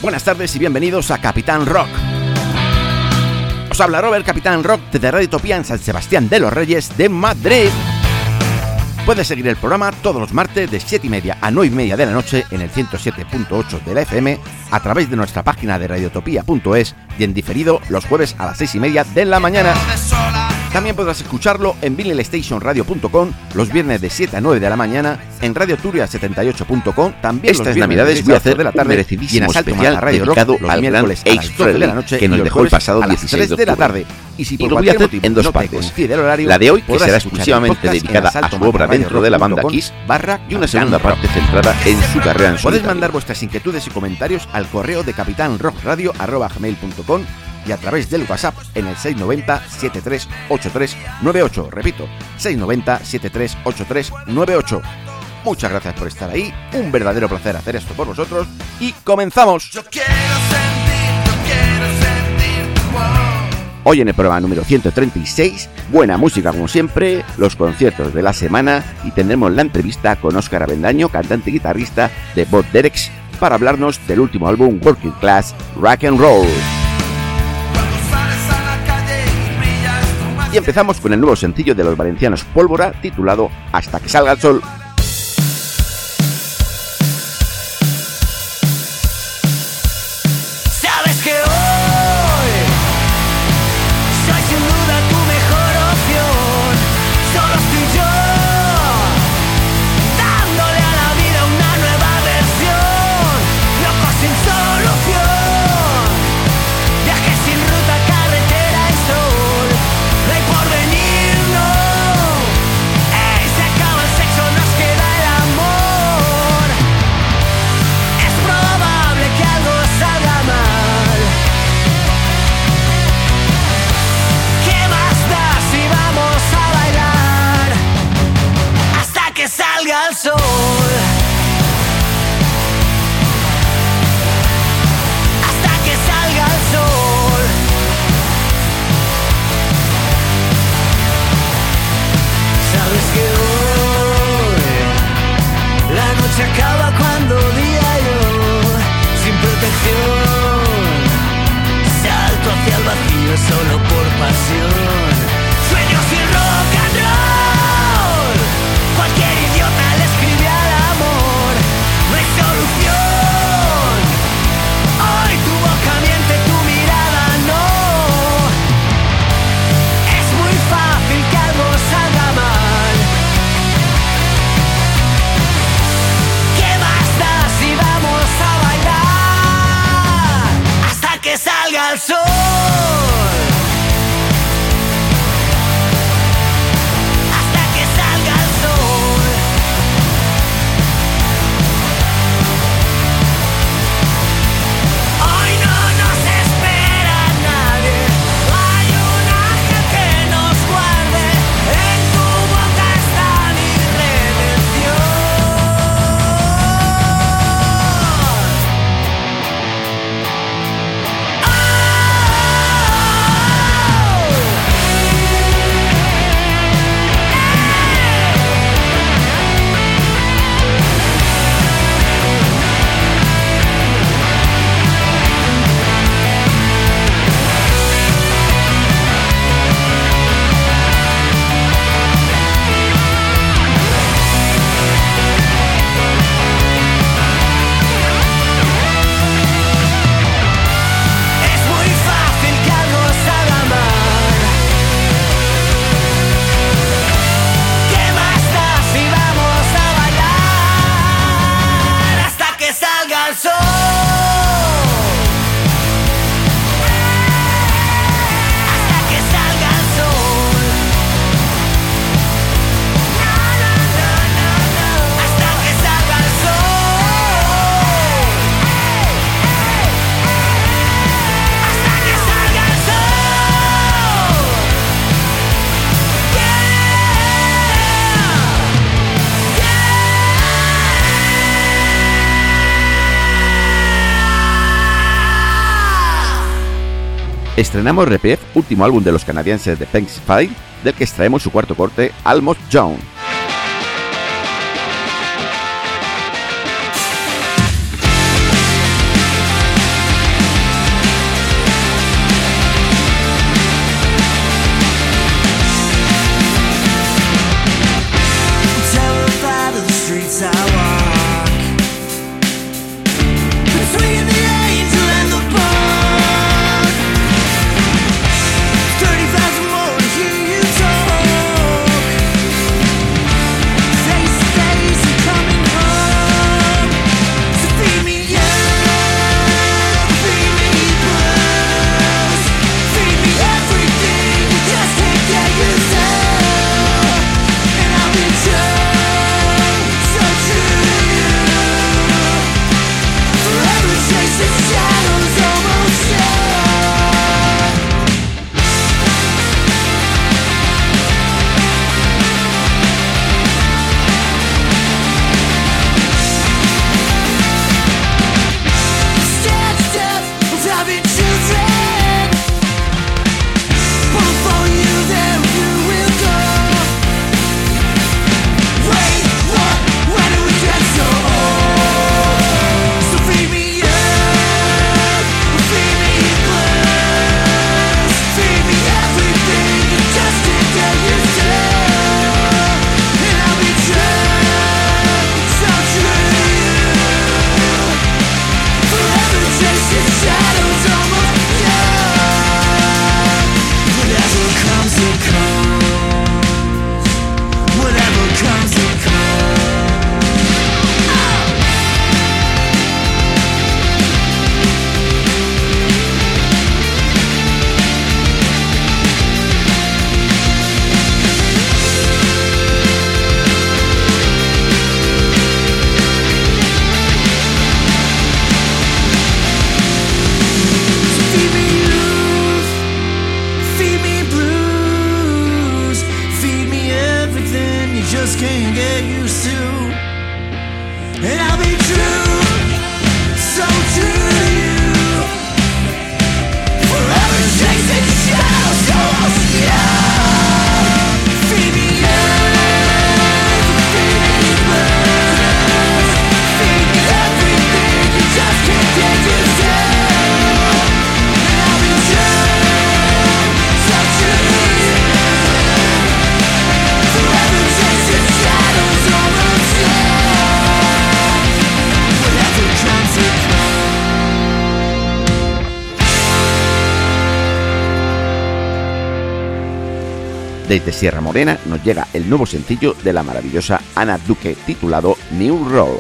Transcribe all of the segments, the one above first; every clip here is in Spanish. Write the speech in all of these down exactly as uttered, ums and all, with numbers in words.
Buenas tardes y bienvenidos a Capitán Rock. Os habla Robert, Capitán Rock, desde Radio Utopía en San Sebastián de los Reyes de Madrid. Puedes seguir el programa todos los martes de siete y media a nueve y media de la noche en el ciento siete punto ocho de la F M a través de nuestra página de radiotopía punto es y en diferido los jueves a las seis y media de la mañana. También podrás escucharlo en vinyl station radio punto com los viernes de siete a nueve de la mañana, en Radio Turia setenta y ocho punto com también Estas los navidades voy a hacer de la tarde, un merecidísimo especial Radio dedicado Rock, los al gran miércoles a las Ace doce de la Frehley, noche que nos y los dejó el jueves pasado a las dieciséis tres de de la octubre. tarde. Y si Y por lo voy a cualquier hacer motivo en dos no te partes. coincide el horario, La de hoy, que podrás será escuchar el exclusivamente podcast dedicada en a su obra dentro de la banda Kiss, barra y una Capitán segunda Rock. parte centrada en su carrera en Podéis solitario. mandar vuestras inquietudes y comentarios al correo de capitanrockradio arroba gmail punto com y a través del WhatsApp en el seis nueve cero, siete tres ocho tres nueve ocho. Repito, seis nueve cero, siete tres ocho tres nueve ocho. Muchas gracias por estar ahí, un verdadero placer hacer esto por vosotros y comenzamos. Yo quiero sentir, yo quiero sentir tu voz. Hoy en el programa número ciento treinta y seis, buena música como siempre, los conciertos de la semana y tendremos la entrevista con Óscar Avendaño, cantante y guitarrista de Bob Dereks, para hablarnos del último álbum Working Class Rock and Roll. Cuando sales a la calle y brillas tú más. Y empezamos con el nuevo sencillo de los valencianos Pólvora, titulado Hasta que salga el sol. Sabes que hoy soy sin duda tu mejor opción. Solo estoy yo dándole a la vida una nueva versión. Loco sin solución, viaje sin ruta, carretera y sol. No hay porvenir, no. Ey, se acaba el sexo, nos queda el amor. Es probable que algo salga mal. ¿Qué más da si vamos a bailar hasta que salga el sol? Hasta que salga el sol. Sabes que hoy la noche acaba cuando día yo, sin protección, salto hacia el vacío solo por pasión. Sueño sin rock and roll. Cualquier idiota le escribe al amor. No hay solución. Hoy tu boca miente, tu mirada no. Es muy fácil que algo salga mal. ¿Qué más da si vamos a bailar hasta que salga el sol? Hasta que salga el sol. Hoy no nos espera nadie. Hay un ángel que nos guarde. En tu boca está mi redención. Es muy fácil que algo salga mal. ¿Qué más da si vamos a bailar hasta que salga el sol? Hasta que salga el sol. No, no, no, no, no. Hasta que salga el sol. Hasta que salga el sol. Estrenamos Reprieve, último álbum de los canadienses de Pink Five, del que extraemos su cuarto corte, Almost Young. just can't get used to. And I'll be true, so true to you. Forever chasing shadows, almost young. Feed me lies, feed me blues. Feed me everything you just can't get used to. And I'll be true, so true to you. Forever chasing shadows, almost young. Whatever comes to come. Desde Sierra Morena nos llega el nuevo sencillo de la maravillosa Ana Duque titulado New Road.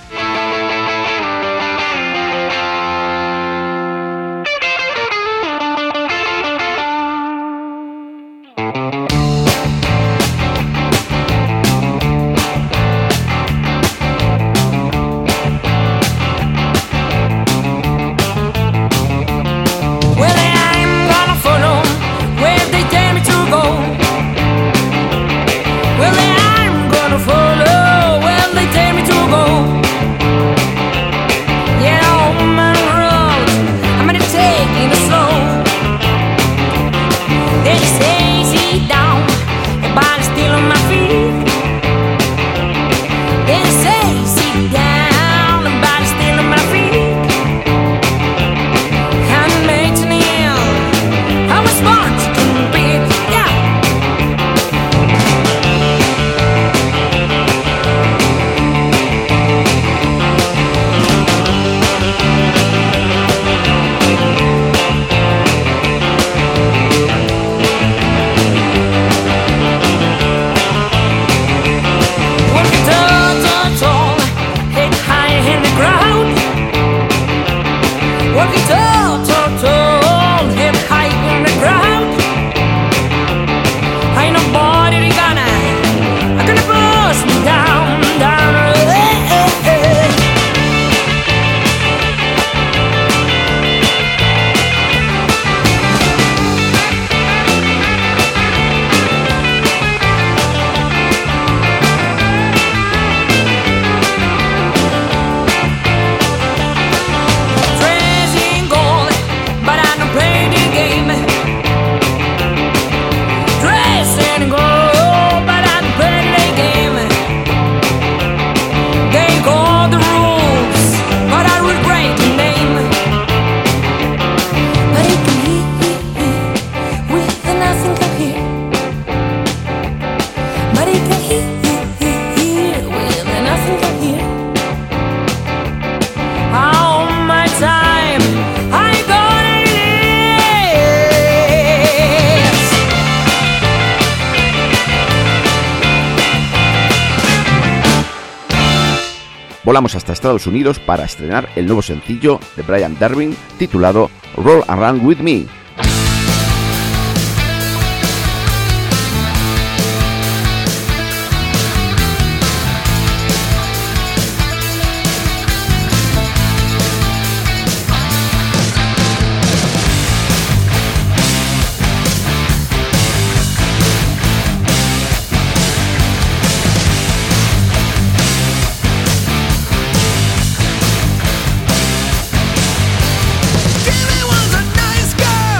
Well, I'm gonna follow where they tell me to go. Well, I'm gonna follow where they tell me to go. Yeah, on my road, I'm gonna take it slow. They say sit down, your body's still on my feet. They say sit down, your body's still on my feet. I'm making it, I was born to compete, yeah. Working tall, tall, tall, head high in the ground. Working tall, tall, tall, head high in the ground. Ain't nobody gonna, gonna push me down, down. Hey, hey, hey. Dressing gold, but I don't play the game. Dressing gold, but I don't play the game. They call the rules, but I will break the name. But it can hear with nothing can hear. But it can hear with nothing can hear. All my time I gonna live. Volamos hasta Estados Unidos para estrenar el nuevo sencillo de Brian Darwin titulado Roll Around With Me. Jimmy was a nice girl.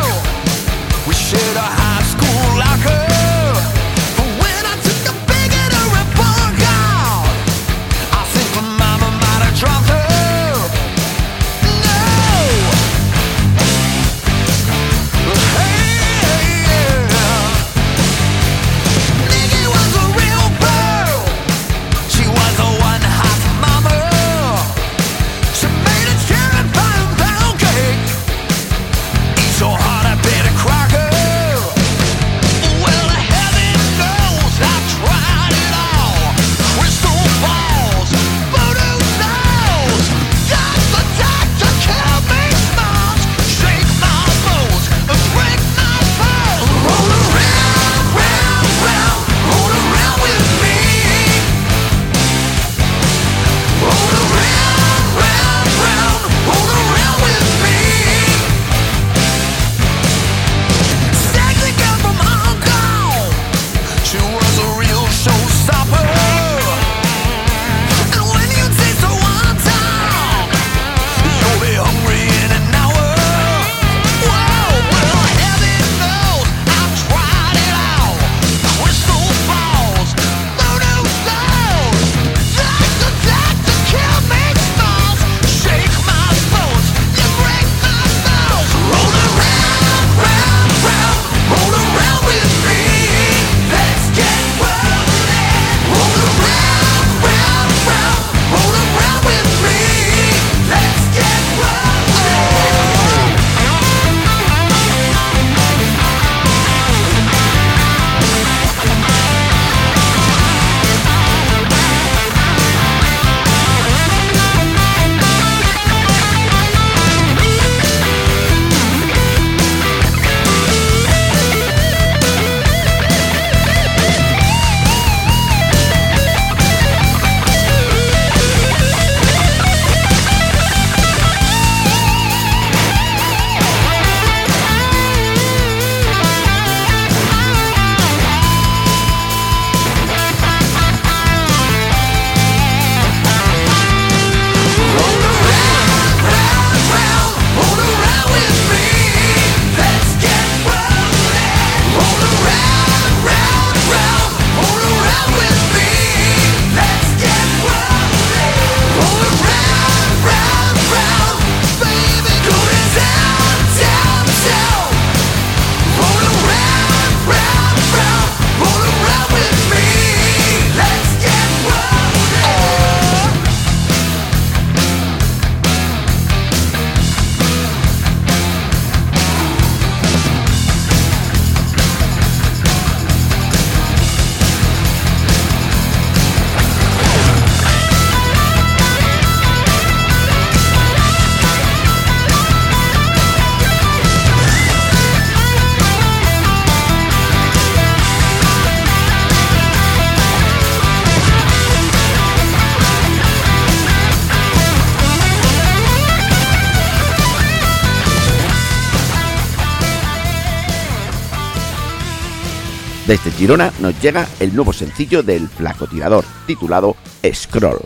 Desde Girona nos llega el nuevo sencillo del Flacotirador, titulado Scroll.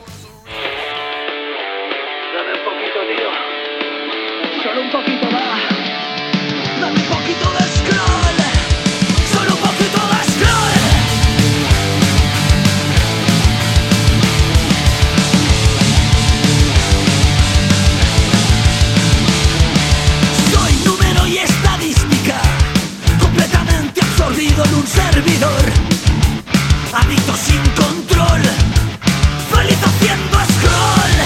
Dame un poquito, tío. Solo un poquito, va. Dame un poquito de scroll. Solo un poquito de scroll. Soy número y estadística, completamente absorbido en un servidor. Adicto sin control, feliz haciendo scroll.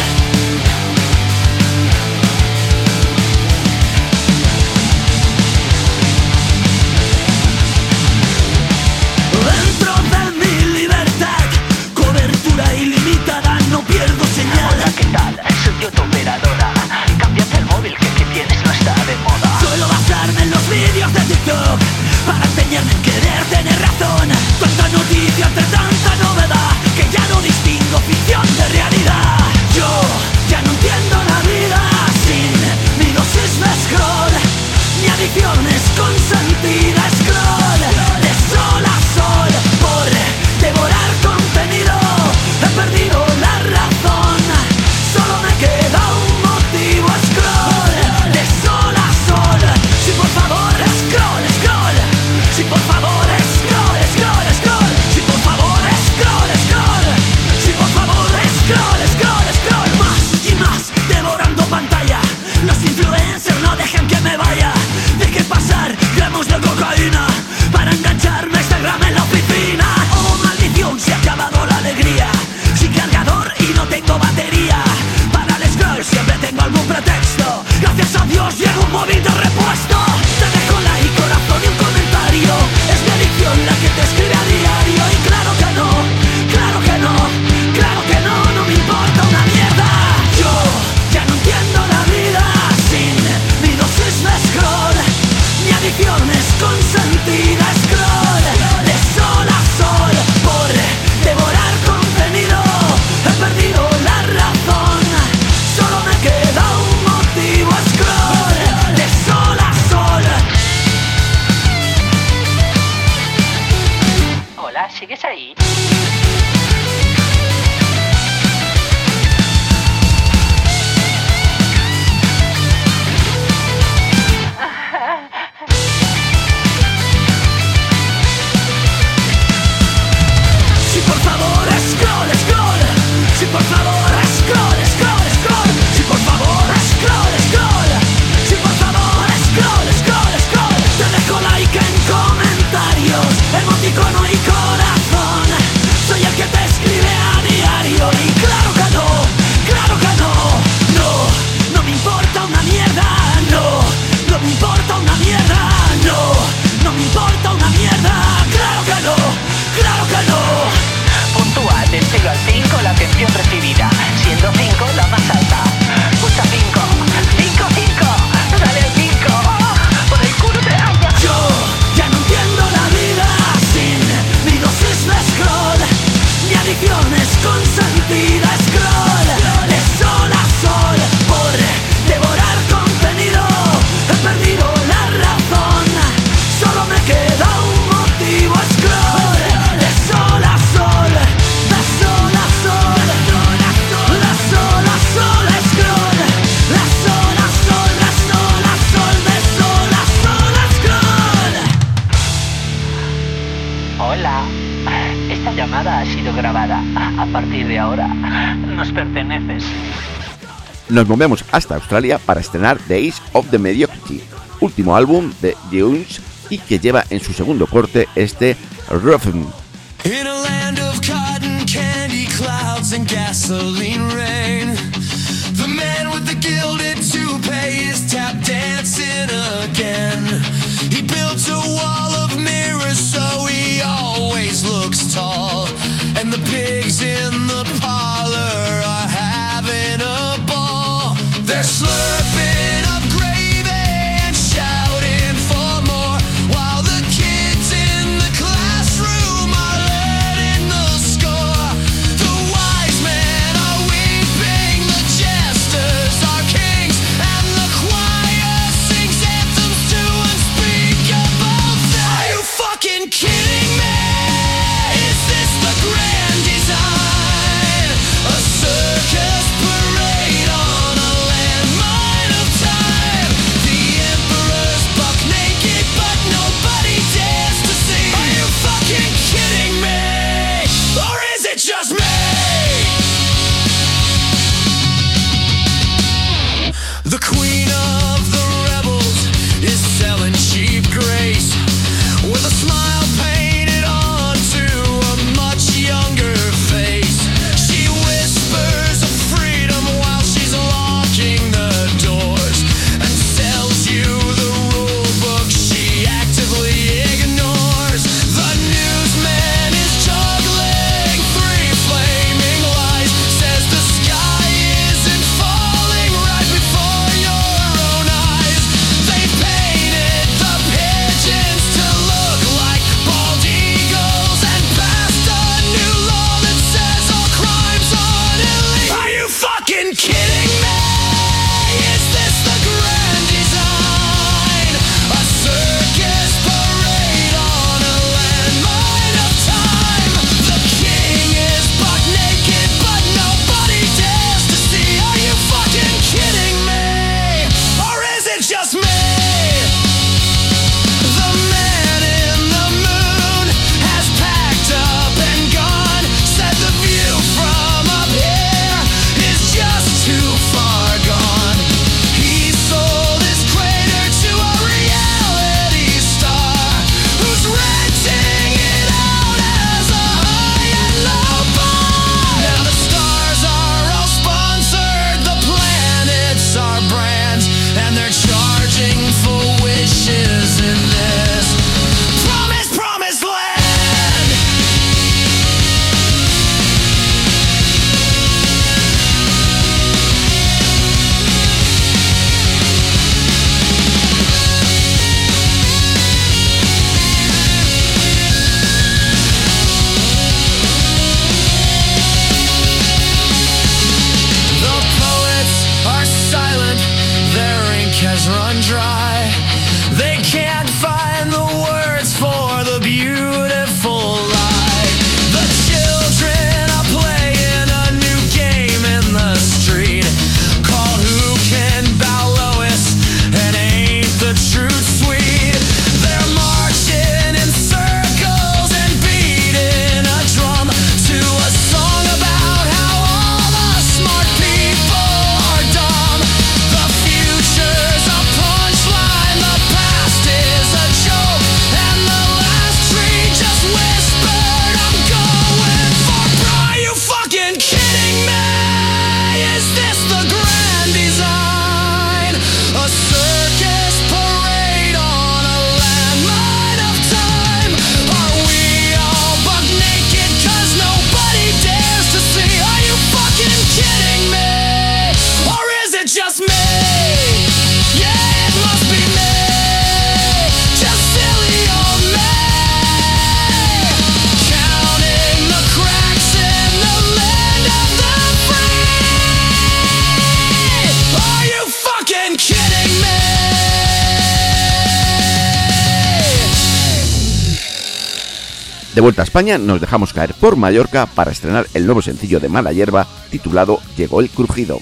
Dentro de mi libertad, cobertura ilimitada, no pierdo señal. Hola, ¿qué tal? Soy yo tu operadora. Cámbiate el móvil que el que tienes no está de moda. Suelo basarme en los vídeos de TikTok para empeñarme en querer tener razón. Tanta noticia entre tanta novedad que ya no distingo ficción de realidad. Yo ya no entiendo la vida sin mi dosis de scroll, ni adicciones consentida scroll. De sol a sol por devorar contenido he perdido la razón. Solo me queda un motivo scroll. De sol a sol, si por favor scroll, scroll. Si por favor scroll, scroll, scroll. Si por favor scroll, scroll. Si por favor scroll, scroll, scroll. Más y más devorando pantalla. Los influencers no dejan que me vaya. Deje pasar gramos de cocaína para engancharme a Instagram en la oficina. Oh maldición, se ha acabado la alegría. Sin cargador y no tengo batería. Para el scroll siempre tengo algún pretexto. Gracias a Dios llega un móvil de repuesto. Te dejo like, corazón y un comentario. Es mi adicción la que te escribe a diario. Y claro que no, claro que no, claro que no, no me importa una mierda. Yo ya no entiendo la vida sin mi dosis de scroll, ni adicciones consentidas scroll. De sol a sol por devorar contenido he perdido la razón. Solo me queda un motivo scroll. De sol a sol. Hola, ¿sigues ahí? Si por favor scroll, scroll. Si por favor scroll, scroll, scroll. Si por favor scroll, scroll. Si por favor scroll, scroll, scroll. Te dejo like en comentarios, emoticono y corazón. Soy el que te escribe a diario. Y claro que no, claro que no. No, no me importa una mierda. No, no me importa una mierda. No, no me importa una mierda. Claro que no, claro que no. Puntual, del cero al cinco la atención recibida, siendo cinco la más alta. Escucha cinco, cinco, cinco, dale al cinco, por el culo te hago. Yo ya no entiendo la vida sin mi dosis de scroll, ni adicciones consentidas scroll. De sol a sol por devorar contenido he perdido la razón. Solo me queda un motivo scroll. De sol a sol, de sol a sol, de sol a sol scroll. De sol a sol, de sol a sol, de sol a sol scroll. Hola, esta llamada ha sido grabada. A partir de ahora, nos perteneces. Nos movemos hasta Australia para estrenar The Age of the Mediocrity, último álbum de Jones y que lleva en su segundo corte este Roughing. In a land of cotton candy clouds and gasoline rain, the man with the gilded toupee is tap dancing again. He built a wall of mirrors so he always looks tall, and the pigs in the parlor are having a ball. They're slurping up gravy and shouting for more, while the kids in the classroom are learning the score. The wise men are weeping, the jesters are kings, and the choir sings anthems to unspeakable things. Are you fucking kidding me? De vuelta a España, nos dejamos caer por Mallorca para estrenar el nuevo sencillo de Mala Hierba titulado Llegó el Crujido.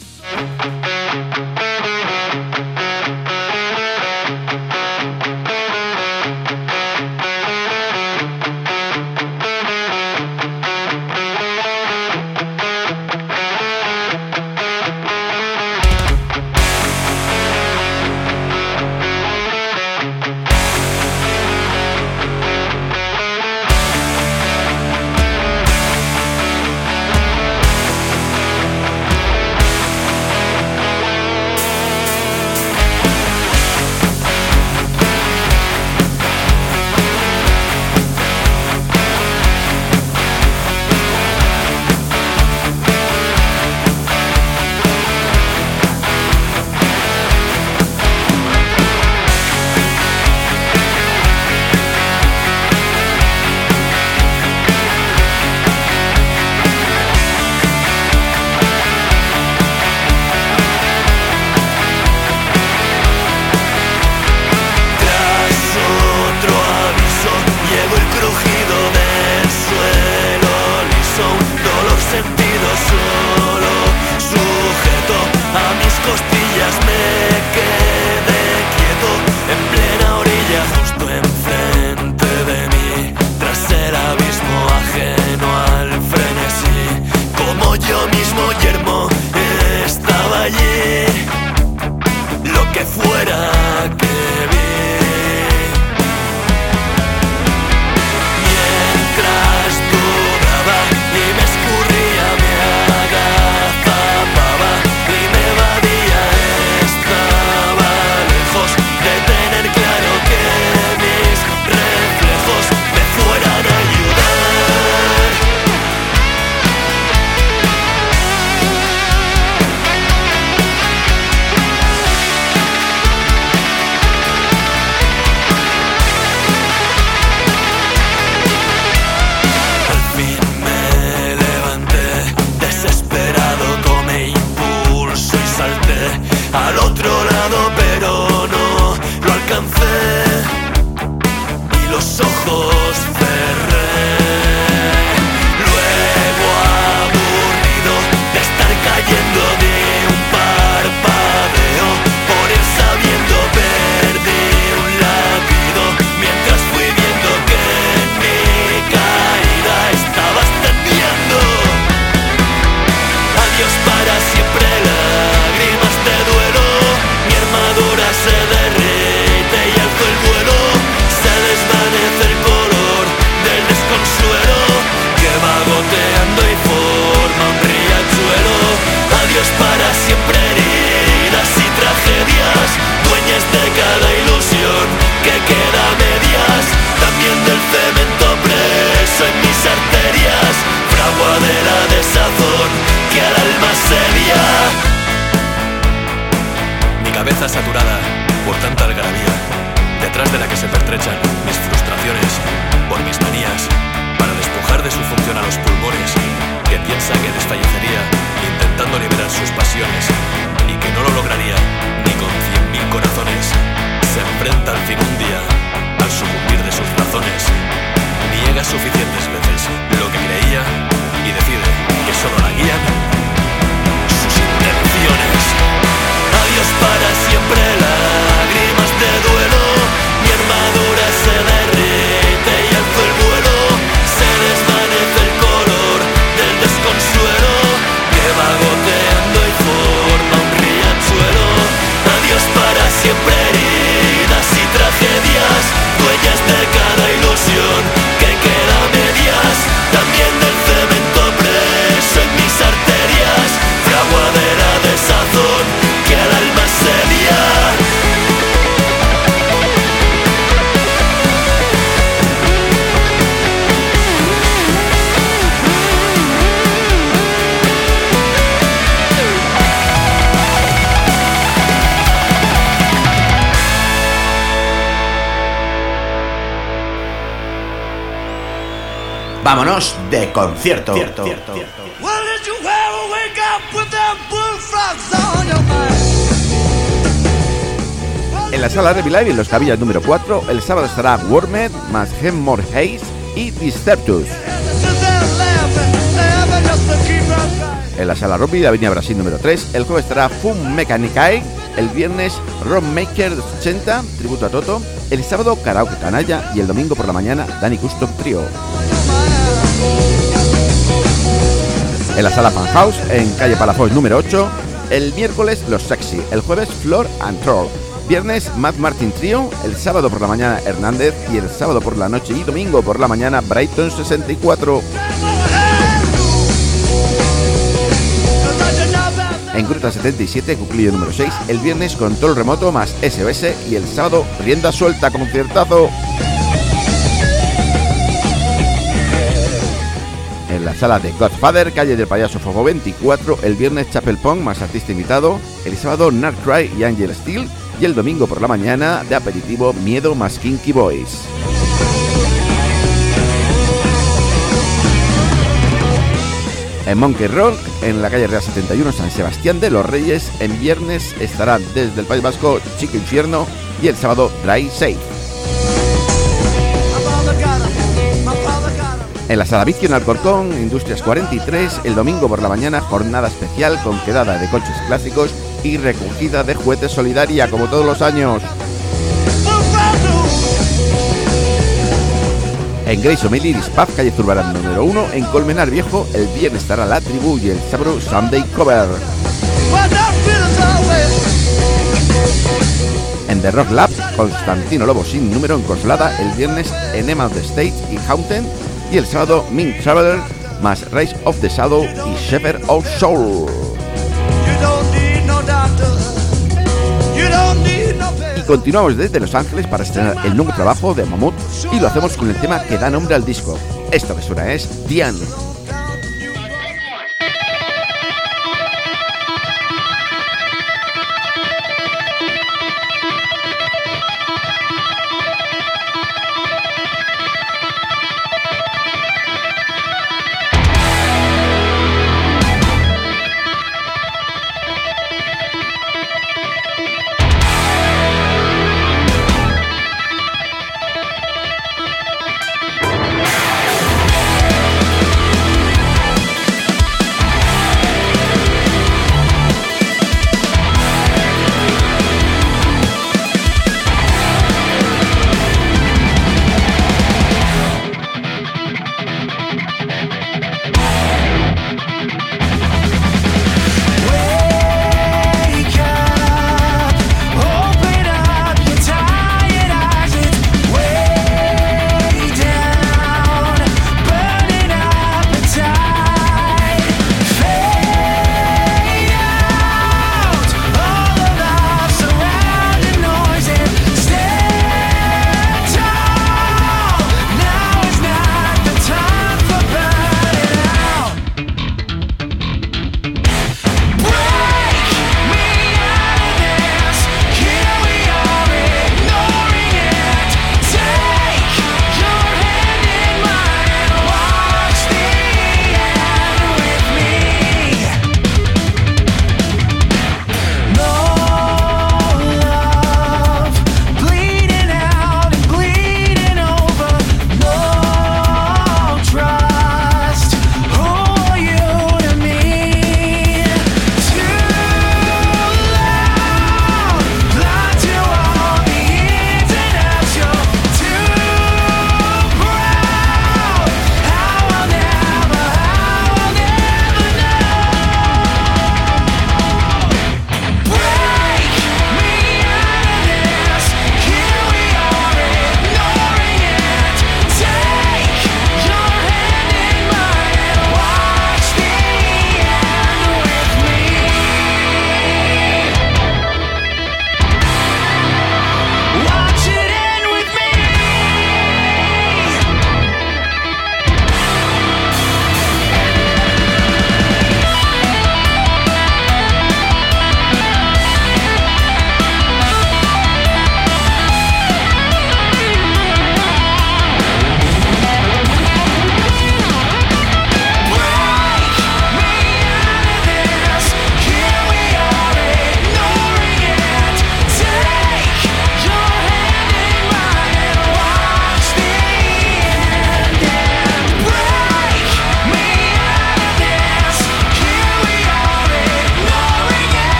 Saturada por tanta algarabía, detrás de la que se pertrechan mis frustraciones por mis manías, para despojar de su función a los pulmones, que piensa que desfallecería intentando liberar sus pasiones y que no lo lograría ni con cien mil corazones. Se enfrenta al fin un día al sucumbir de sus razones, niega suficientes veces lo que creía y decide que solo la guían sus intenciones. Adiós para siempre, lágrimas de duelo. Mi armadura se derrite y alzo el vuelo. Se desvanece el color del desconsuelo que va goteando y forma un riachuelo. Adiós para siempre, heridas y tragedias, dueñas de cada ilusión que queda a medias. También del cemento preso en mis arterias, fragua de la desazón que al alma sedia. Vámonos de concierto. concierto. En la sala Revival en los Cabillas número cuatro, el sábado estará Wormed más Hemmore Hayes y Disturbed. En la Sala Robbie de Avenida Brasil número tres, el jueves estará Fun Mechanicae, el viernes Ron Maker ochenta, tributo a Toto, el sábado Karaoke Canalla y el domingo por la mañana Danny Custom Trio. En la Sala Fan House, en calle Palafox número ocho, el miércoles Los Sexy, el jueves Floor and Troll, viernes Mad Martin Trio, el sábado por la mañana Hernández y el sábado por la noche y domingo por la mañana Brighton sesenta y cuatro. En Gruta setenta y siete, Cuclillo número seis, el viernes Control Remoto más S O S y el sábado Rienda Suelta, conciertazo. En la Sala de Godfather, calle del Payaso Fuego veinticuatro, el viernes Chapel Pong más artista invitado, el sábado Nard Cry y Angel Steel y el domingo por la mañana de aperitivo Miedo más Kinky Boys. En Monkey Rock, en la calle Real setenta y uno, San Sebastián de los Reyes, en viernes estarán desde el País Vasco Chico Infierno y el sábado Dry Safe. En la Sala Vicio en Alcorcón, Industrias cuarenta y tres, el domingo por la mañana jornada especial con quedada de coches clásicos y recogida de juguetes solidaria como todos los años. En Grace O'Malley's Pub, calle Zurbarán número uno, en Colmenar Viejo, el viernes estará La Tribu y el sábado Sunday Cover. En The Rock Lab, Constantino Lobo sin número en Coslada, el viernes Enema of the Stage y Haunted y el sábado Mint Traveler más Rise of the Shadow y Shepherd of Soul. Y continuamos desde Los Ángeles para estrenar el nuevo trabajo de Mammoth y lo hacemos con el tema que da nombre al disco. Esto que suena es Diane.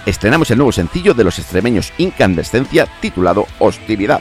estrenamos el nuevo sencillo de los extremeños Incandescencia titulado Hostilidad.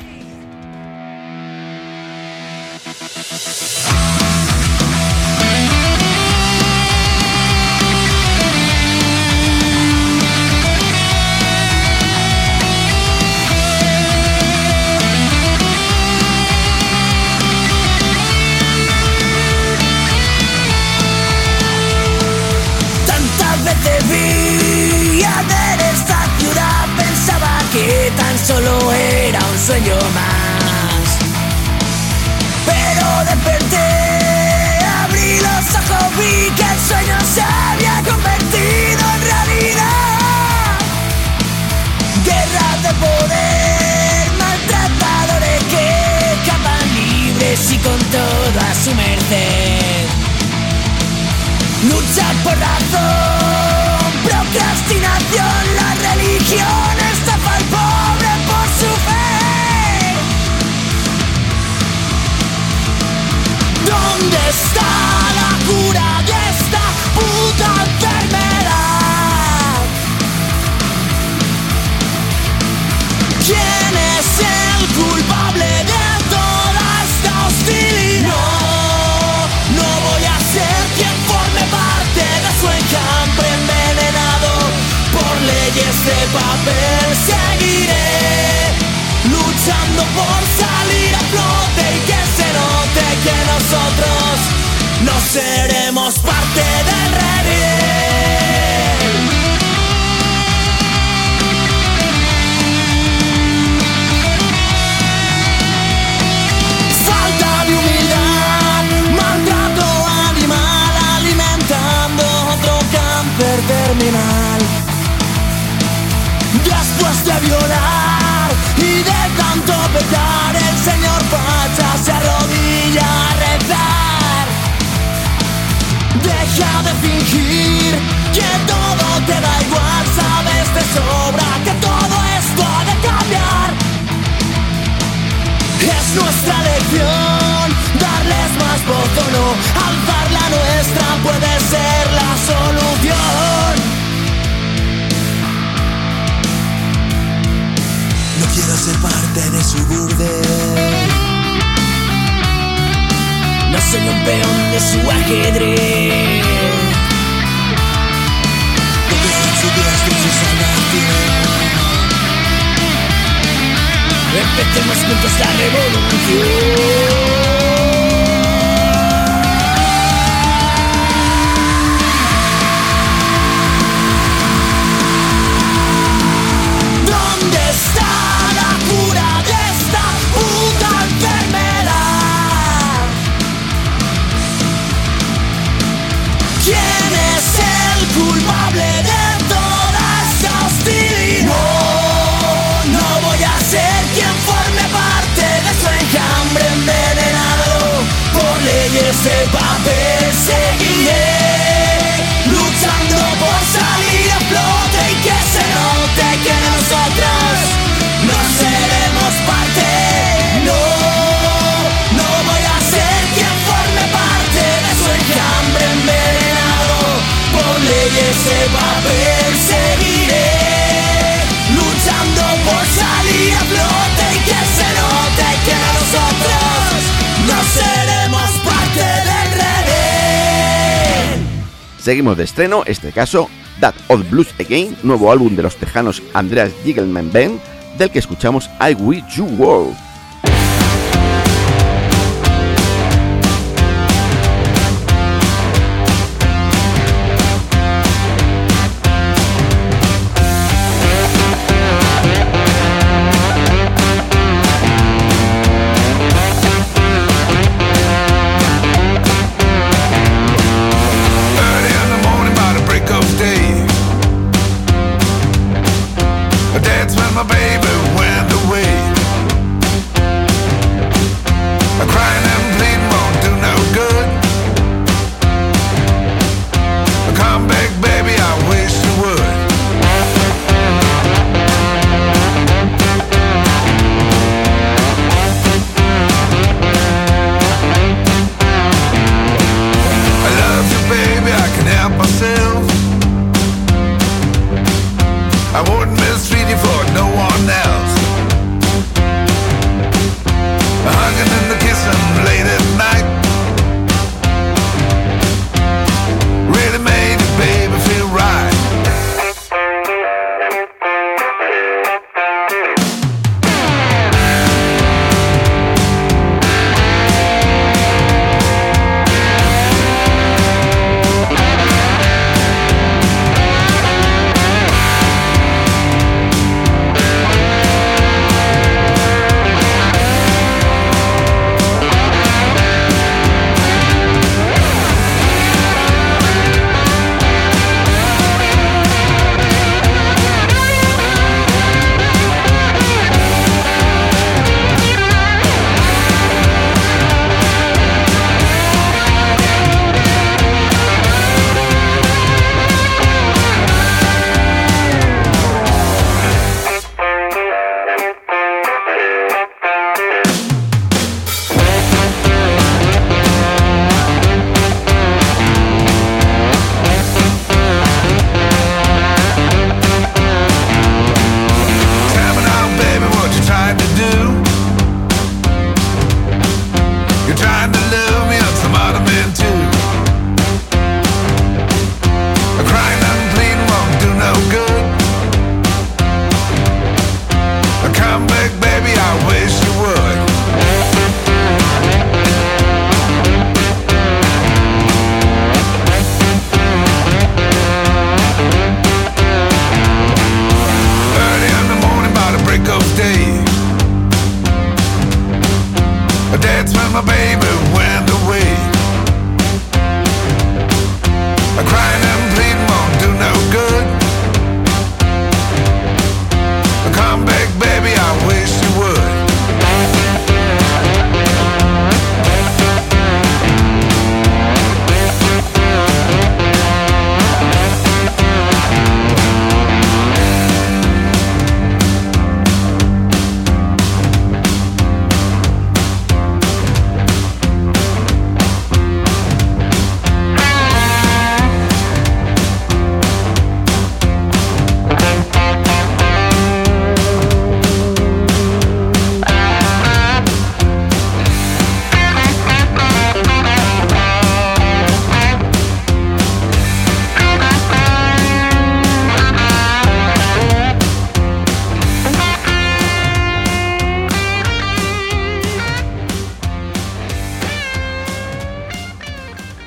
Que tan solo era un sueño más, pero desperté, abrí los ojos, vi que el sueño se había convertido en realidad. Guerras de poder, maltratadores que escapan libres y con todo a su merced. Lucha por razón, procrastinación, la religión estafa al pobre por su fe. ¿Dónde está la cura de esta puta enfermedad? ¿Quién es el culpable de toda esta hostilidad? No, no voy a ser quien forme parte de su enjambre envenenado por leyes de papel. Seguiré luchando por salir a flote y que se note que nosotros no seremos parte del redil. Falta de humildad, maltrato animal, alimentando otro cáncer terminal. Después de violar y de tanto pecar, el señor Pacha se arrodilla a rezar. Deja de fingir que todo te da igual, sabes de sobra que todo esto ha de cambiar. Es nuestra lección darles más voz o no, alzar la nuestra puede ser la solución. No quiero ser parte de su burdel, no soy un peón de su ajedrez. No creo en su Dios ni su sanación. Empecemos juntos la revolución. Culpable de toda esta hostilidad. No, no voy a ser quien forme parte de su enjambre envenenado por leyes de papel. Seguiré luchando por salir a flote y que se note que nosotros no seremos parte. No, no voy a ser quien forme parte de su enjambre envenenado por leyes de papel. Seguiré luchando por salir a flote y que se note que nosotros no seremos parte del redil. Seguimos de estreno, este caso, That Old Blues Again, nuevo álbum de los tejanos Andreas Giegelman Band, del que escuchamos I Wish You Were. That's when my baby went away.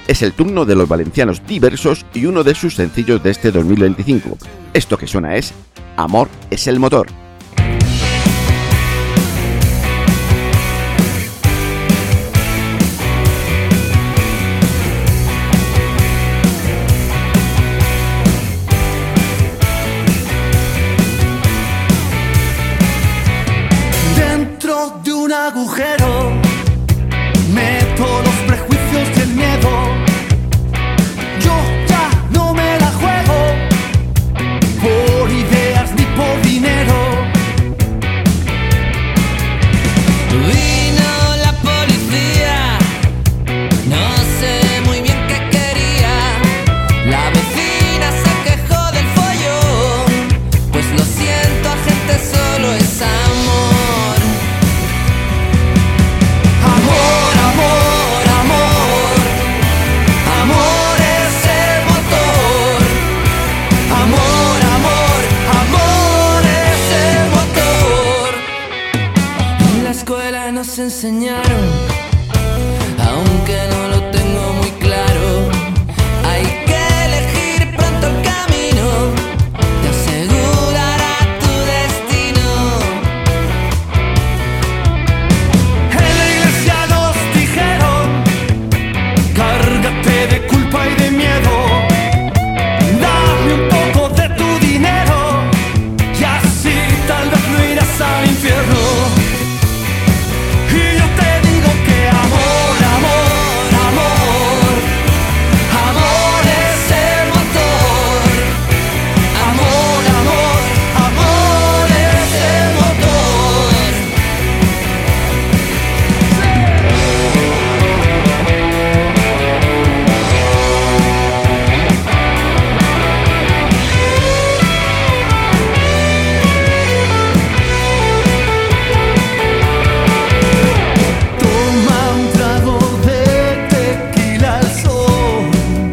es el turno de los valencianos Diversos y uno de sus sencillos de este dos mil veinticinco. Esto que suena es Amor es el motor. Dentro de un agujero meto los prejuicios y el miedo. Yo ya no me la juego por ideas ni por dinero. Vino la policía, no sé muy bien qué quería. La vecina se quejó del follón, pues lo siento, agente, solo es amor. Amor, amor, amor, amor es el motor. Amor, amor, amor es el motor. En la escuela nos enseñaron, aunque no lo tengo muy claro, hay que elegir pronto el camino, te asegurará tu destino. En la iglesia nos dijeron, cárgate de culpa y de miedo. Dame un poco de tu dinero y así tal vez no irás al infierno. Y yo te digo que amor, amor, amor, amor es el motor. Amor, amor, amor es el motor. Toma un trago de tequila al sol.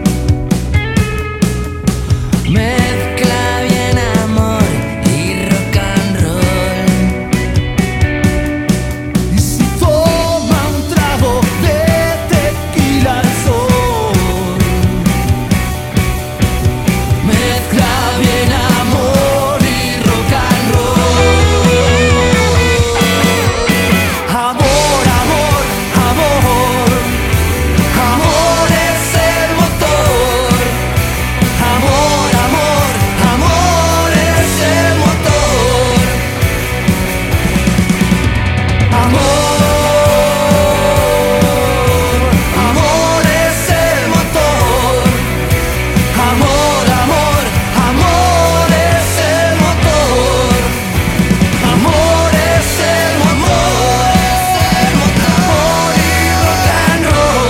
Mezcla bien amor y rock and roll. Y si toma un trago de tequila al sol, mezcla bien amor y rock and roll. Amor, amor, amor, amor es el motor. Amor, amor, amor es el motor. Amor, amor es el motor. Amor, amor, amor es el motor. Amor es el motor, es el motor y rock and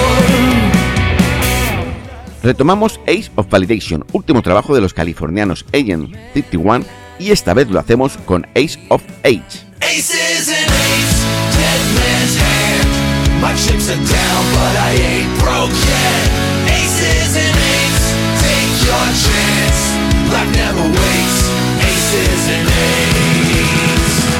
roll. Retomamos Ace of Validation, último trabajo de los californianos Agent cincuenta y uno, y esta vez lo hacemos con Ace of Age. Aces and eights, dead man's hand. My chips are down, but I ain't broke yet. Aces and eights, take your chance. Life never waits. Aces and eights.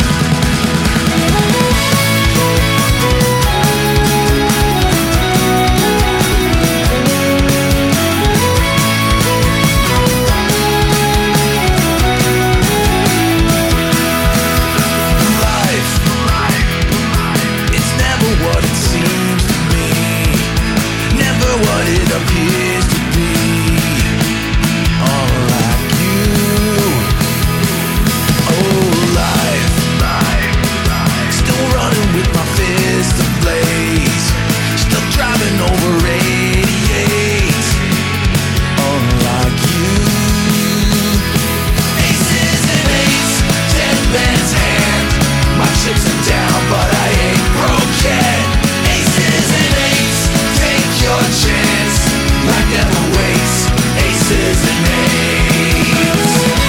Life, it's never what it seems to be, never what it appears to be. Unlike you, oh life, still running with my fist ablaze, still driving over eighty-eight. Unlike you, aces and eights, dead man's hand. My chips are down, but I ain't broke yet. Aces and eights, take your chance. Life never waits. Aces and eights.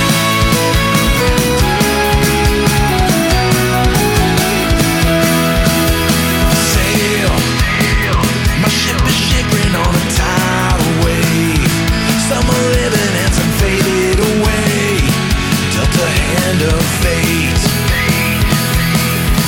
Sail, my ship is shivering on a tidal wave. Some are living and some faded away. Dealt a hand of fate.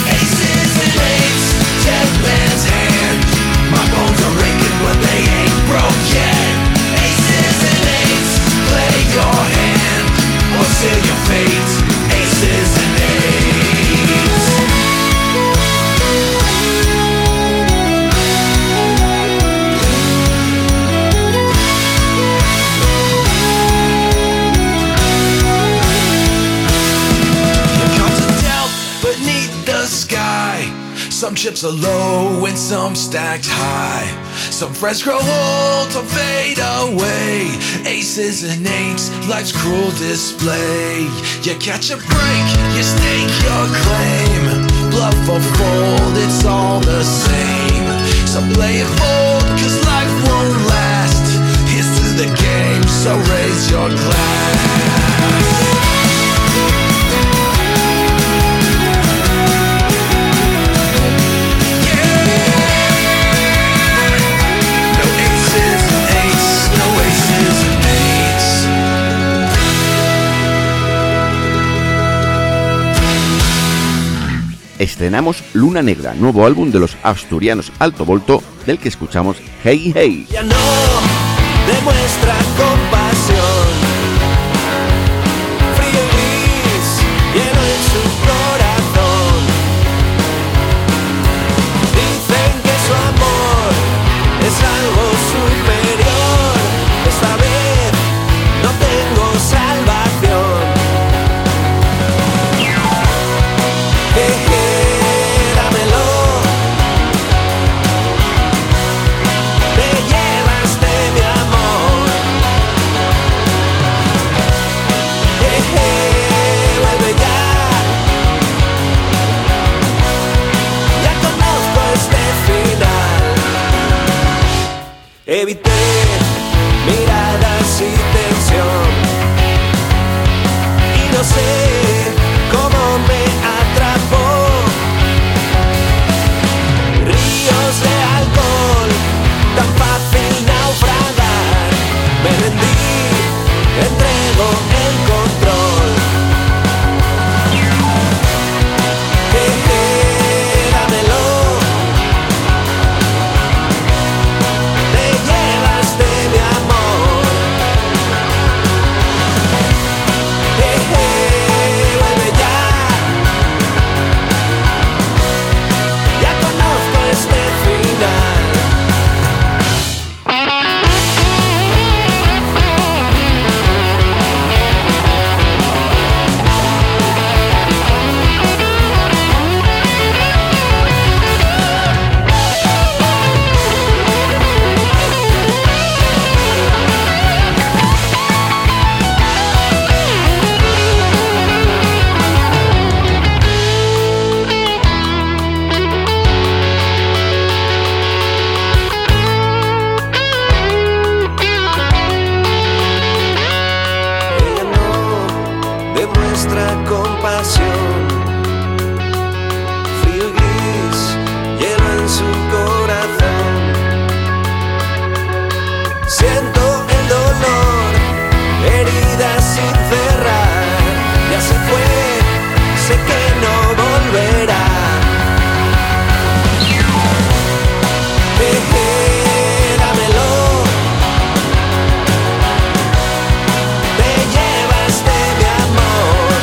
sky. Some chips are low and some stacked high. Some friends grow old, some fade away. Aces and eights, life's cruel display. You catch a break, you stake your claim. Bluff or fold, it's all the same. So play it bold, cause life won't last. Here's to the game, so raise your glass. Estrenamos Luna Negra, nuevo álbum de los asturianos Alto Volto, del que escuchamos Hey Hey. Ya no demuestra compasión, frío y gris, lleno en su corazón. Dicen que su amor es algo superior. Esta vez no tengo salvación. Jeje, dámelo. Te llevaste mi amor. Jeje, vuelve ya. Ya conozco este final. Evité miradas y tensión. Y no sé cómo me atrapó. Ríos de alcohol, tan fácil naufragar. Me rendí, entrego el control. Jeje, dámelo. Te llevaste mi amor. Jeje, vuelve ya. Ya conozco este final. Ella no demuestra compasión, frío y gris, hielo en su corazón. Siento el dolor, heridas sin cerrar. Ya se fue, sé que no volverá. Jeje, dámelo. Te llevaste mi amor.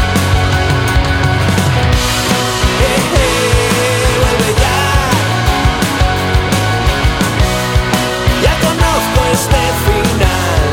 Jeje, vuelve ya. Ya conozco este final.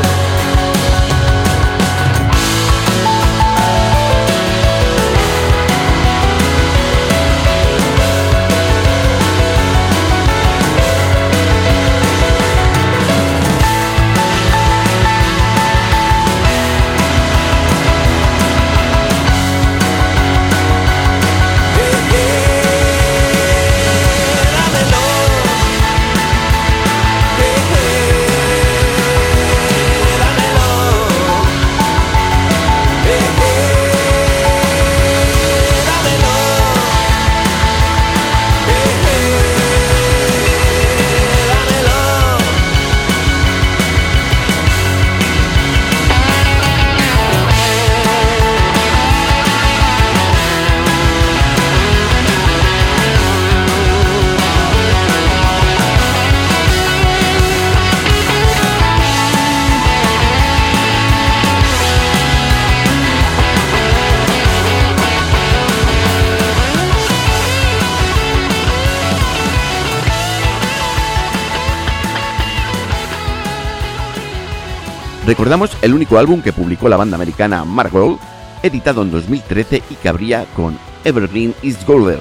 Recordamos el único álbum que publicó la banda americana Mark Gold, editado en dos mil trece y que abría con Evergreen is Golden.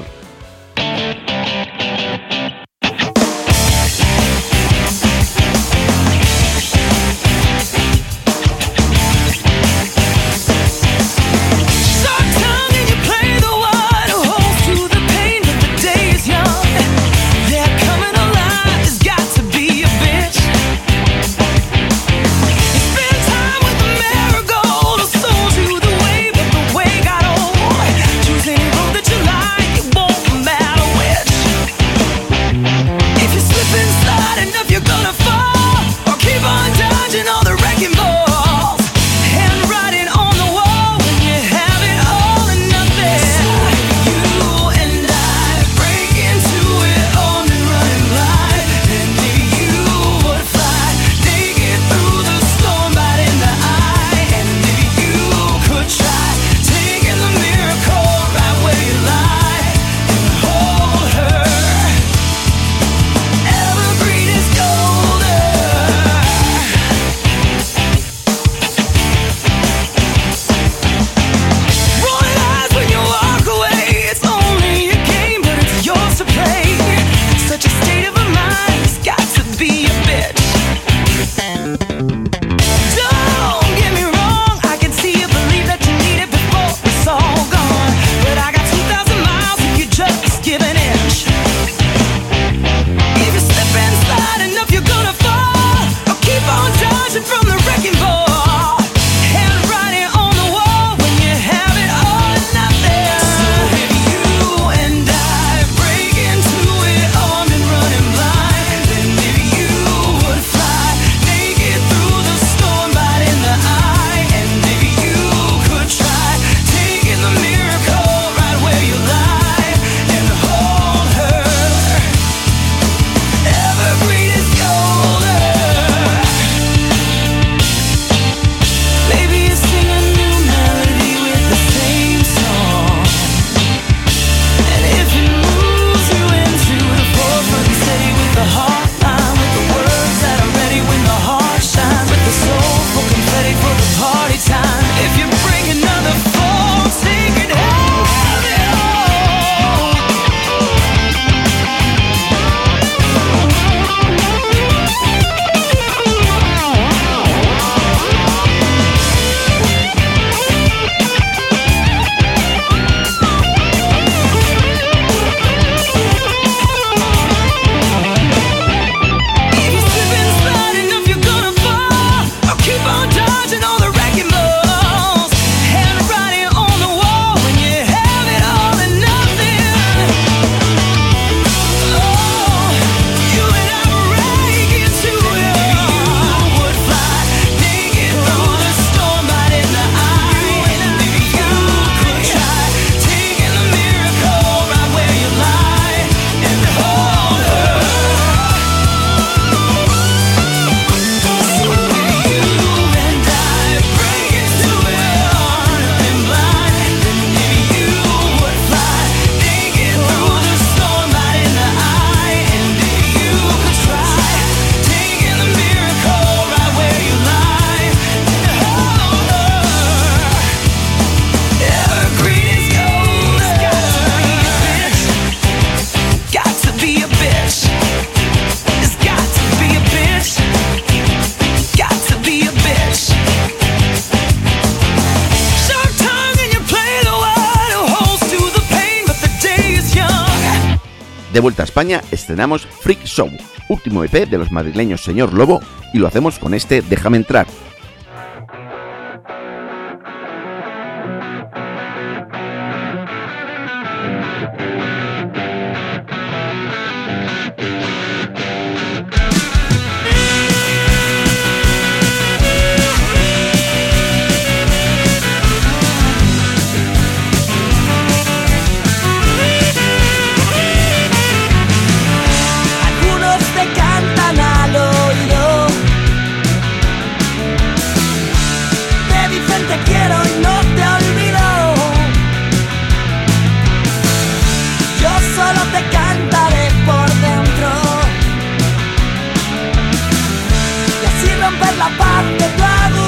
De vuelta a España, estrenamos Freak Show, último E P de los madrileños Señor Lobo, y lo hacemos con este Déjame entrar.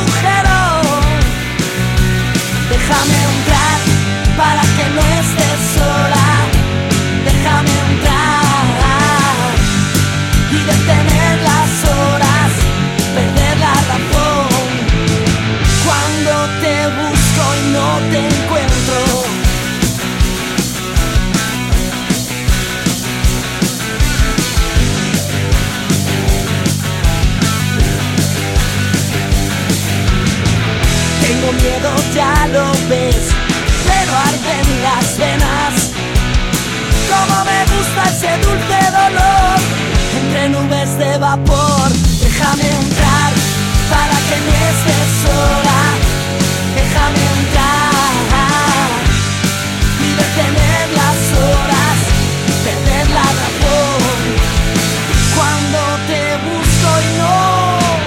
Déjame entrar para que no estés ya lo ves, pero arden las venas. Como me gusta ese dulce dolor entre nubes de vapor. Déjame entrar para que no estés sola. Déjame entrar y detener las horas, perder la razón cuando te busco y no.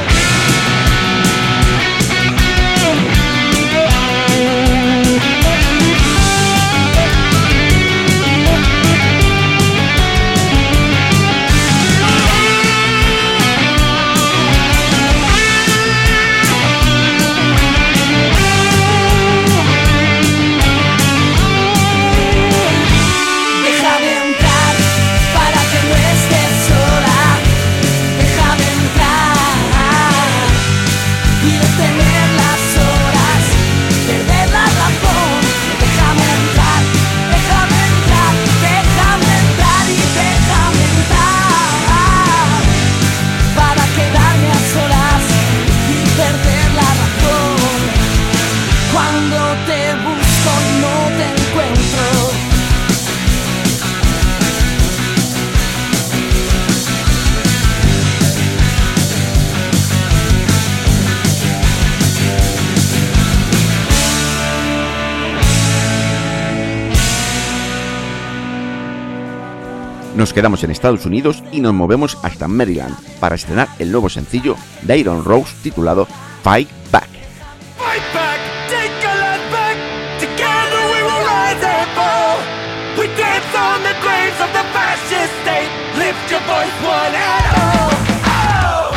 Nos quedamos en Estados Unidos y nos movemos hasta Maryland para estrenar el nuevo sencillo de Iron Rose titulado Fight Back. Fight back, take our life back. Together we will rise and fall. We dance on the graves of the fascist state. Lift your voice, one and all. Oh!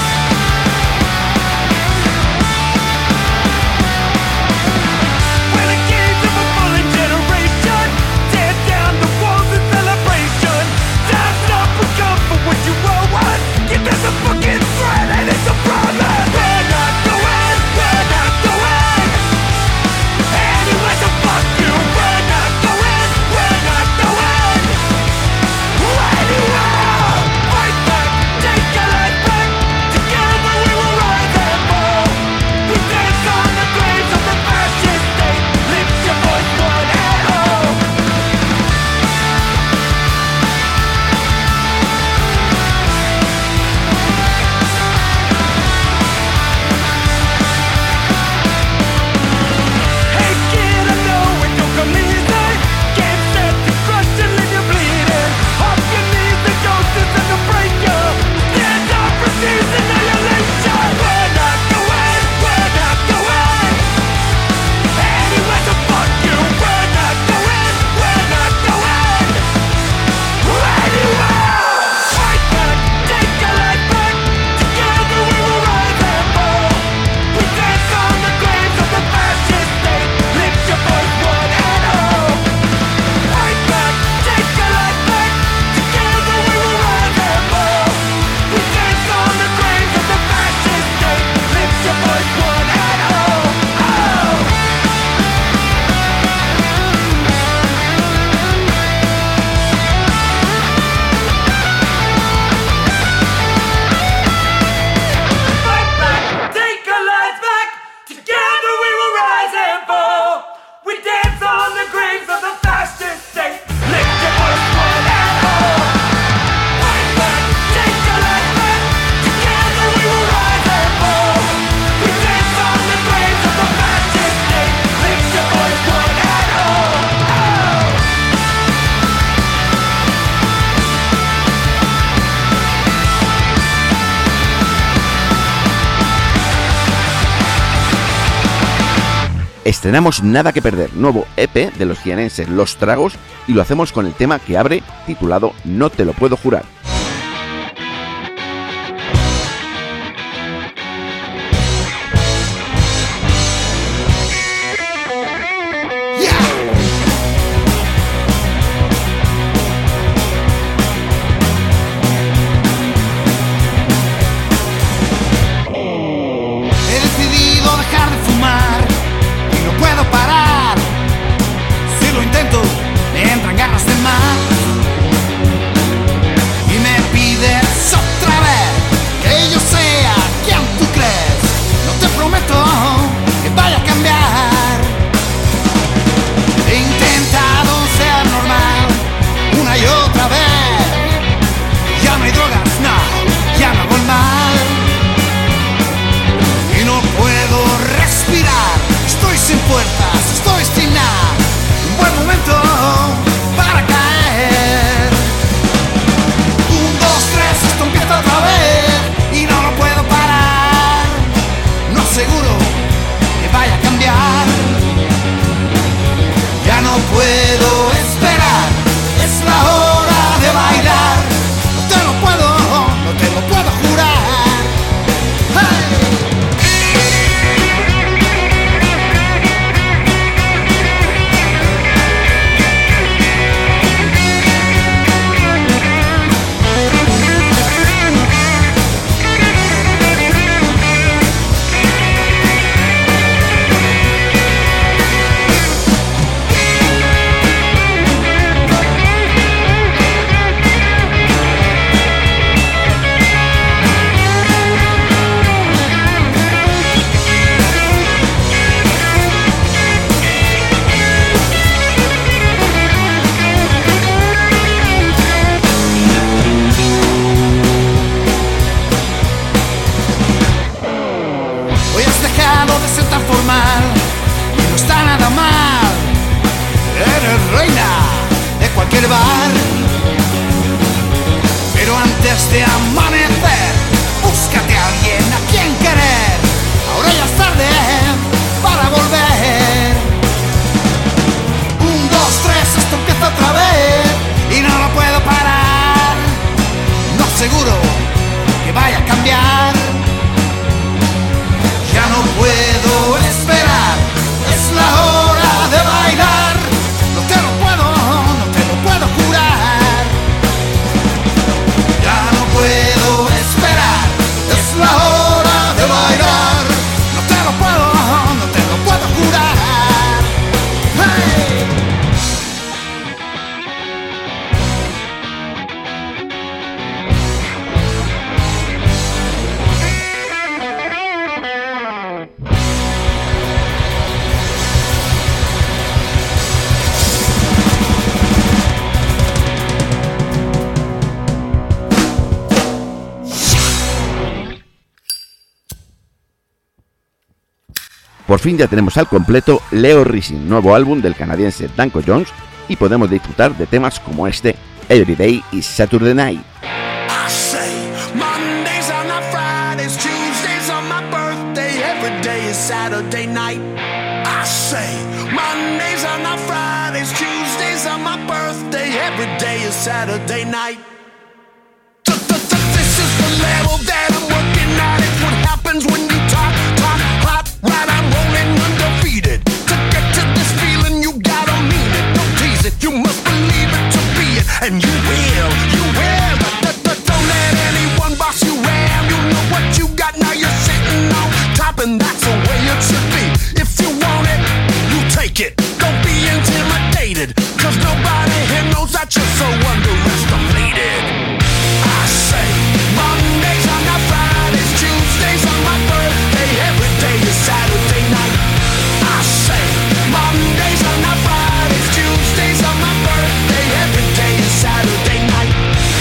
We're the kings of a fallen generation. Tear down the walls in celebration. Stand up and come for what you owe us. Give us a fucking threat and it's a promise. We're not going, we're not going anywhere to fuck you. We're not going, we're not going anywhere. Fight back, take our life back. Together we will rise and fall. We dance on the graves of the fascist state. Lift your voice, one and all. Hey kid, I know it don't come easy. Can't set to crush and leave you bleeding. Off your knees, the ghost is in the breaker. Stand up, refuse annihilation. We're not going, we're not going anywhere to fuck you. We're not going, we're not going anywhere. Fight back, take our life back. Together we will rise and fall. We dance on the graves of the fascist state. Lift your voice, one and all. Fight back, take our life back. Together we will rise and fall. We dance on the graves of the fascist state. Lift your voice, one and all. Oh! Fight back, take our lives back. Together we will rise and fall. We dance on the graves of the fascist state. Lift your voice, one and all. Fight back, take our lives back. Together we will rise and fall. We dance on the graves of the fascist state. Lift your voice, one and all. Oh! Estrenamos Nada que Perder, nuevo E P de los jienenses Los Tragos, y lo hacemos con el tema que abre, titulado No te lo puedo jurar. He decidido dejar de fumar y no puedo parar. Si lo intento, me entran ganas de más. Y de amanecer. Búscate a alguien a quien querer. Ahora ya es tarde para volver. Un, dos, tres, esto empieza otra vez y no lo puedo parar. No seguro que vaya a cambiar. Ya no puedo esperar, es la hora de bailar. No te lo puedo, no te lo puedo jurar. Ya no puedo esperar, es la hora de bailar. No te lo puedo, no te lo puedo jurar. ¡Hey! Por fin ya tenemos al completo Leo Rising, nuevo álbum del canadiense Danko Jones, y podemos disfrutar de temas como este, Every Day is Saturday Night. I say Mondays are not Fridays, Tuesdays are my birthday, every day is Saturday night. I say Mondays are not Fridays, Tuesdays are my birthday, every day is Saturday night. This is the level that I'm working at. It's what happens when you talk, talk, hot, right? I'm rolling undefeated. To get to this feeling, you gotta mean it. Don't tease it, you must believe it to be it, and you will, you will. Don't let anyone boss you around. You know what you got, now you're sitting on top, and that's the way it should be. If you want it, you take it. Don't be intimidated, cause nobody here knows that you're so underestimated. I say Mondays are not Fridays, Tuesdays are my birthday, every day is Saturday night. I say Mondays are not Fridays, Tuesdays are my birthday, every day is Saturday night.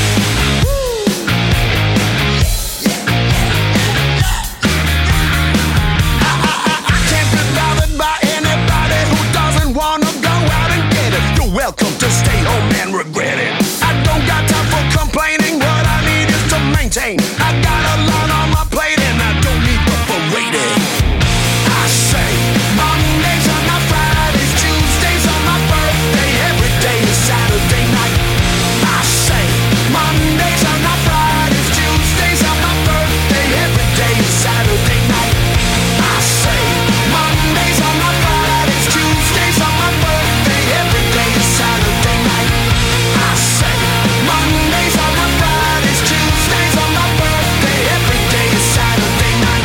I, I, I, I can't be bothered by anybody who doesn't wanna go out and get it. You're welcome to stay home and regret it. I don't got time for complaining, what I need is to maintain. I got a lot on my plate and I don't need the parading. I say Mondays are not Fridays, Tuesdays are my birthday, every day is Saturday night. I say Mondays are not Fridays, Tuesdays are my birthday, every day is Saturday night. I say Mondays are not Fridays, Tuesdays are my birthday, every day is Saturday night. I say Mondays are not Fridays, Tuesdays are my birthday, every day is Saturday night.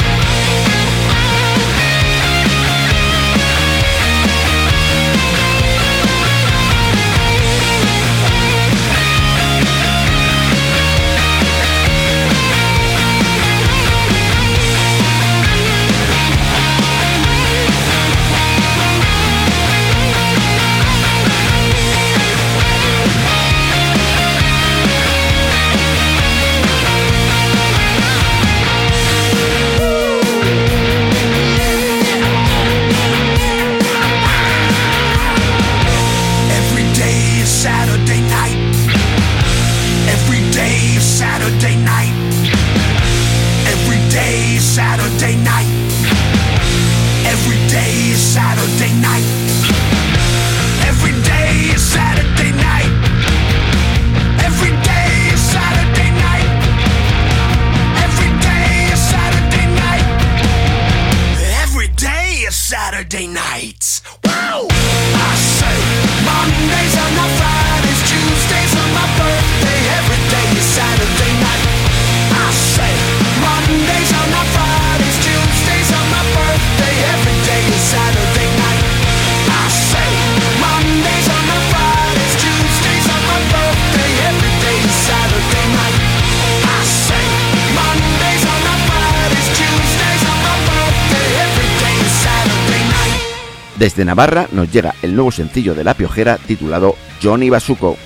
Every day is Saturday night. Every day is Saturday night. Every day is Saturday night. Every day is Saturday night. Every day is Saturday night. Every day is Saturday night. Every day is Saturday night. Every day is Saturday nights. Wow! I say Mondays are not Fridays, Tuesdays are my birthday, every day is Saturday night. I say Mondays are not Fridays, Tuesdays are my birthday, every day is Saturday night. I say Mondays are not Fridays, Tuesdays are my birthday, every day is Saturday night. I say Mondays are not Fridays, Tuesdays are my birthday, every day is Saturday night. Desde Navarra nos llega el nuevo sencillo de La Piojera titulado Johnny Basuco.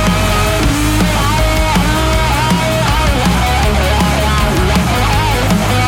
I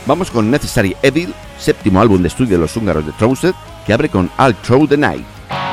Vamos con Necessary Evil, séptimo álbum de estudio de los húngaros de Trouset, que abre con All Through the Night.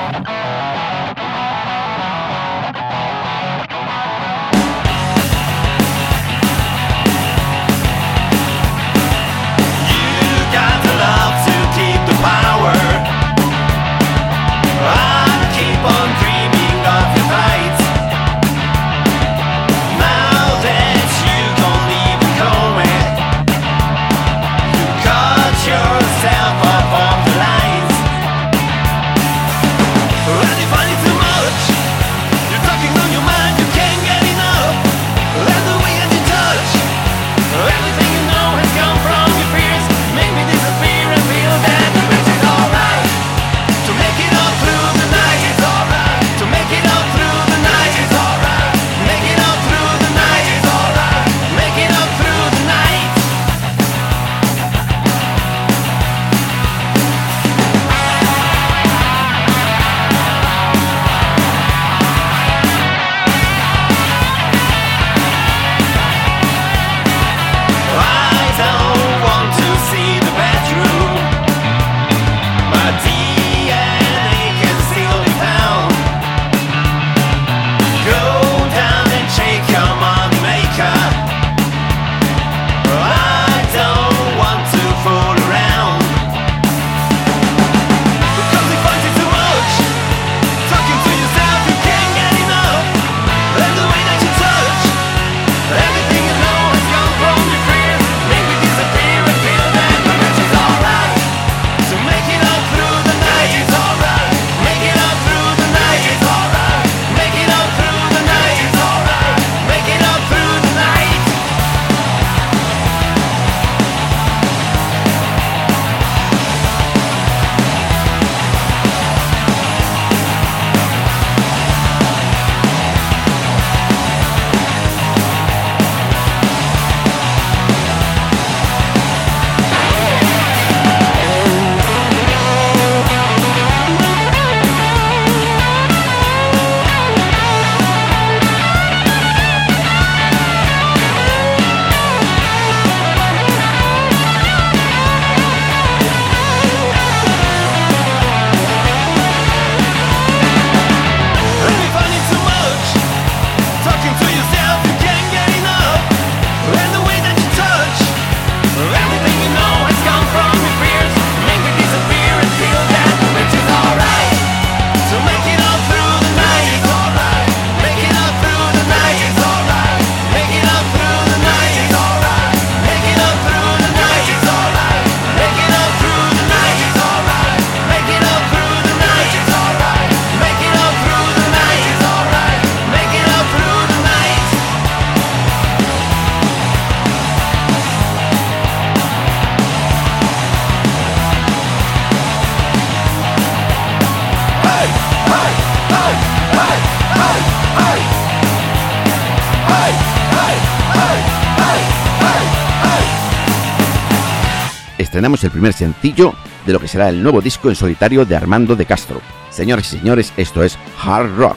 Estrenamos el primer sencillo de lo que será el nuevo disco en solitario de Armando de Castro. Señoras y señores, esto es Hard Rock.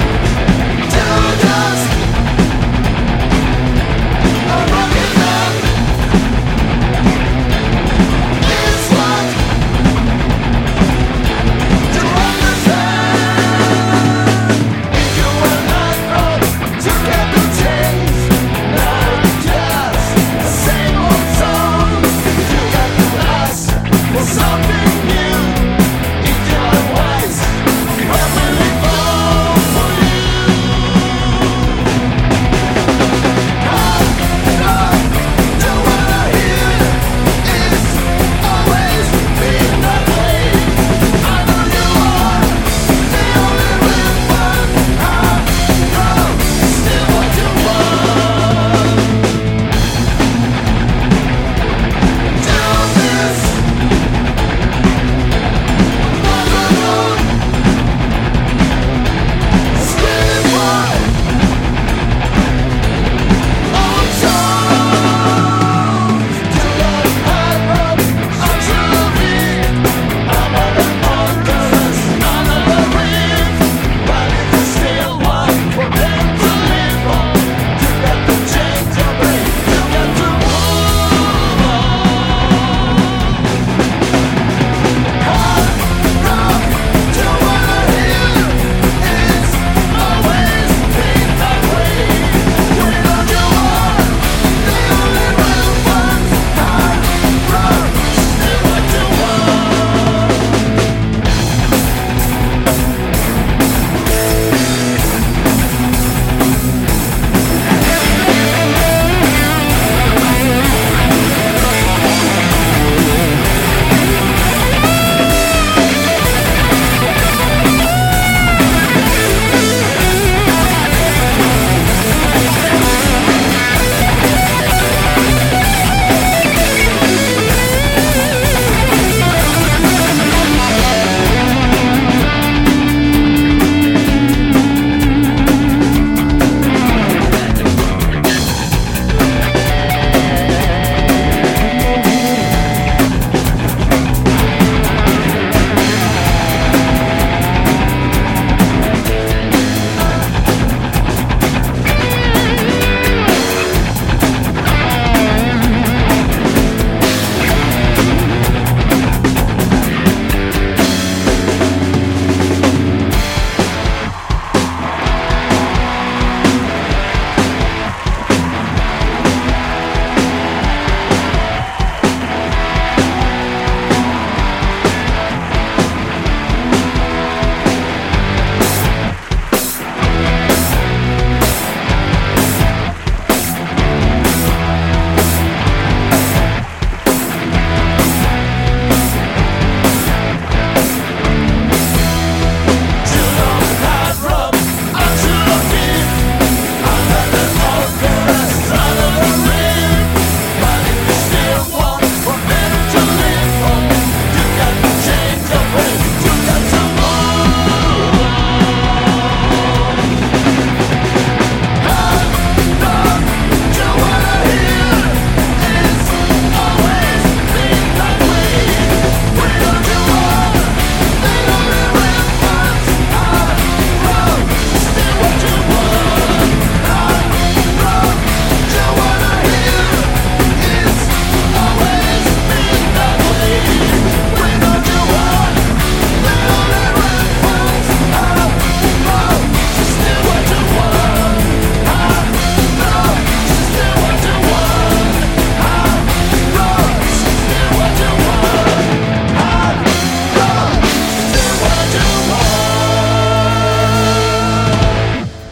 Till dusk, I'm walking down.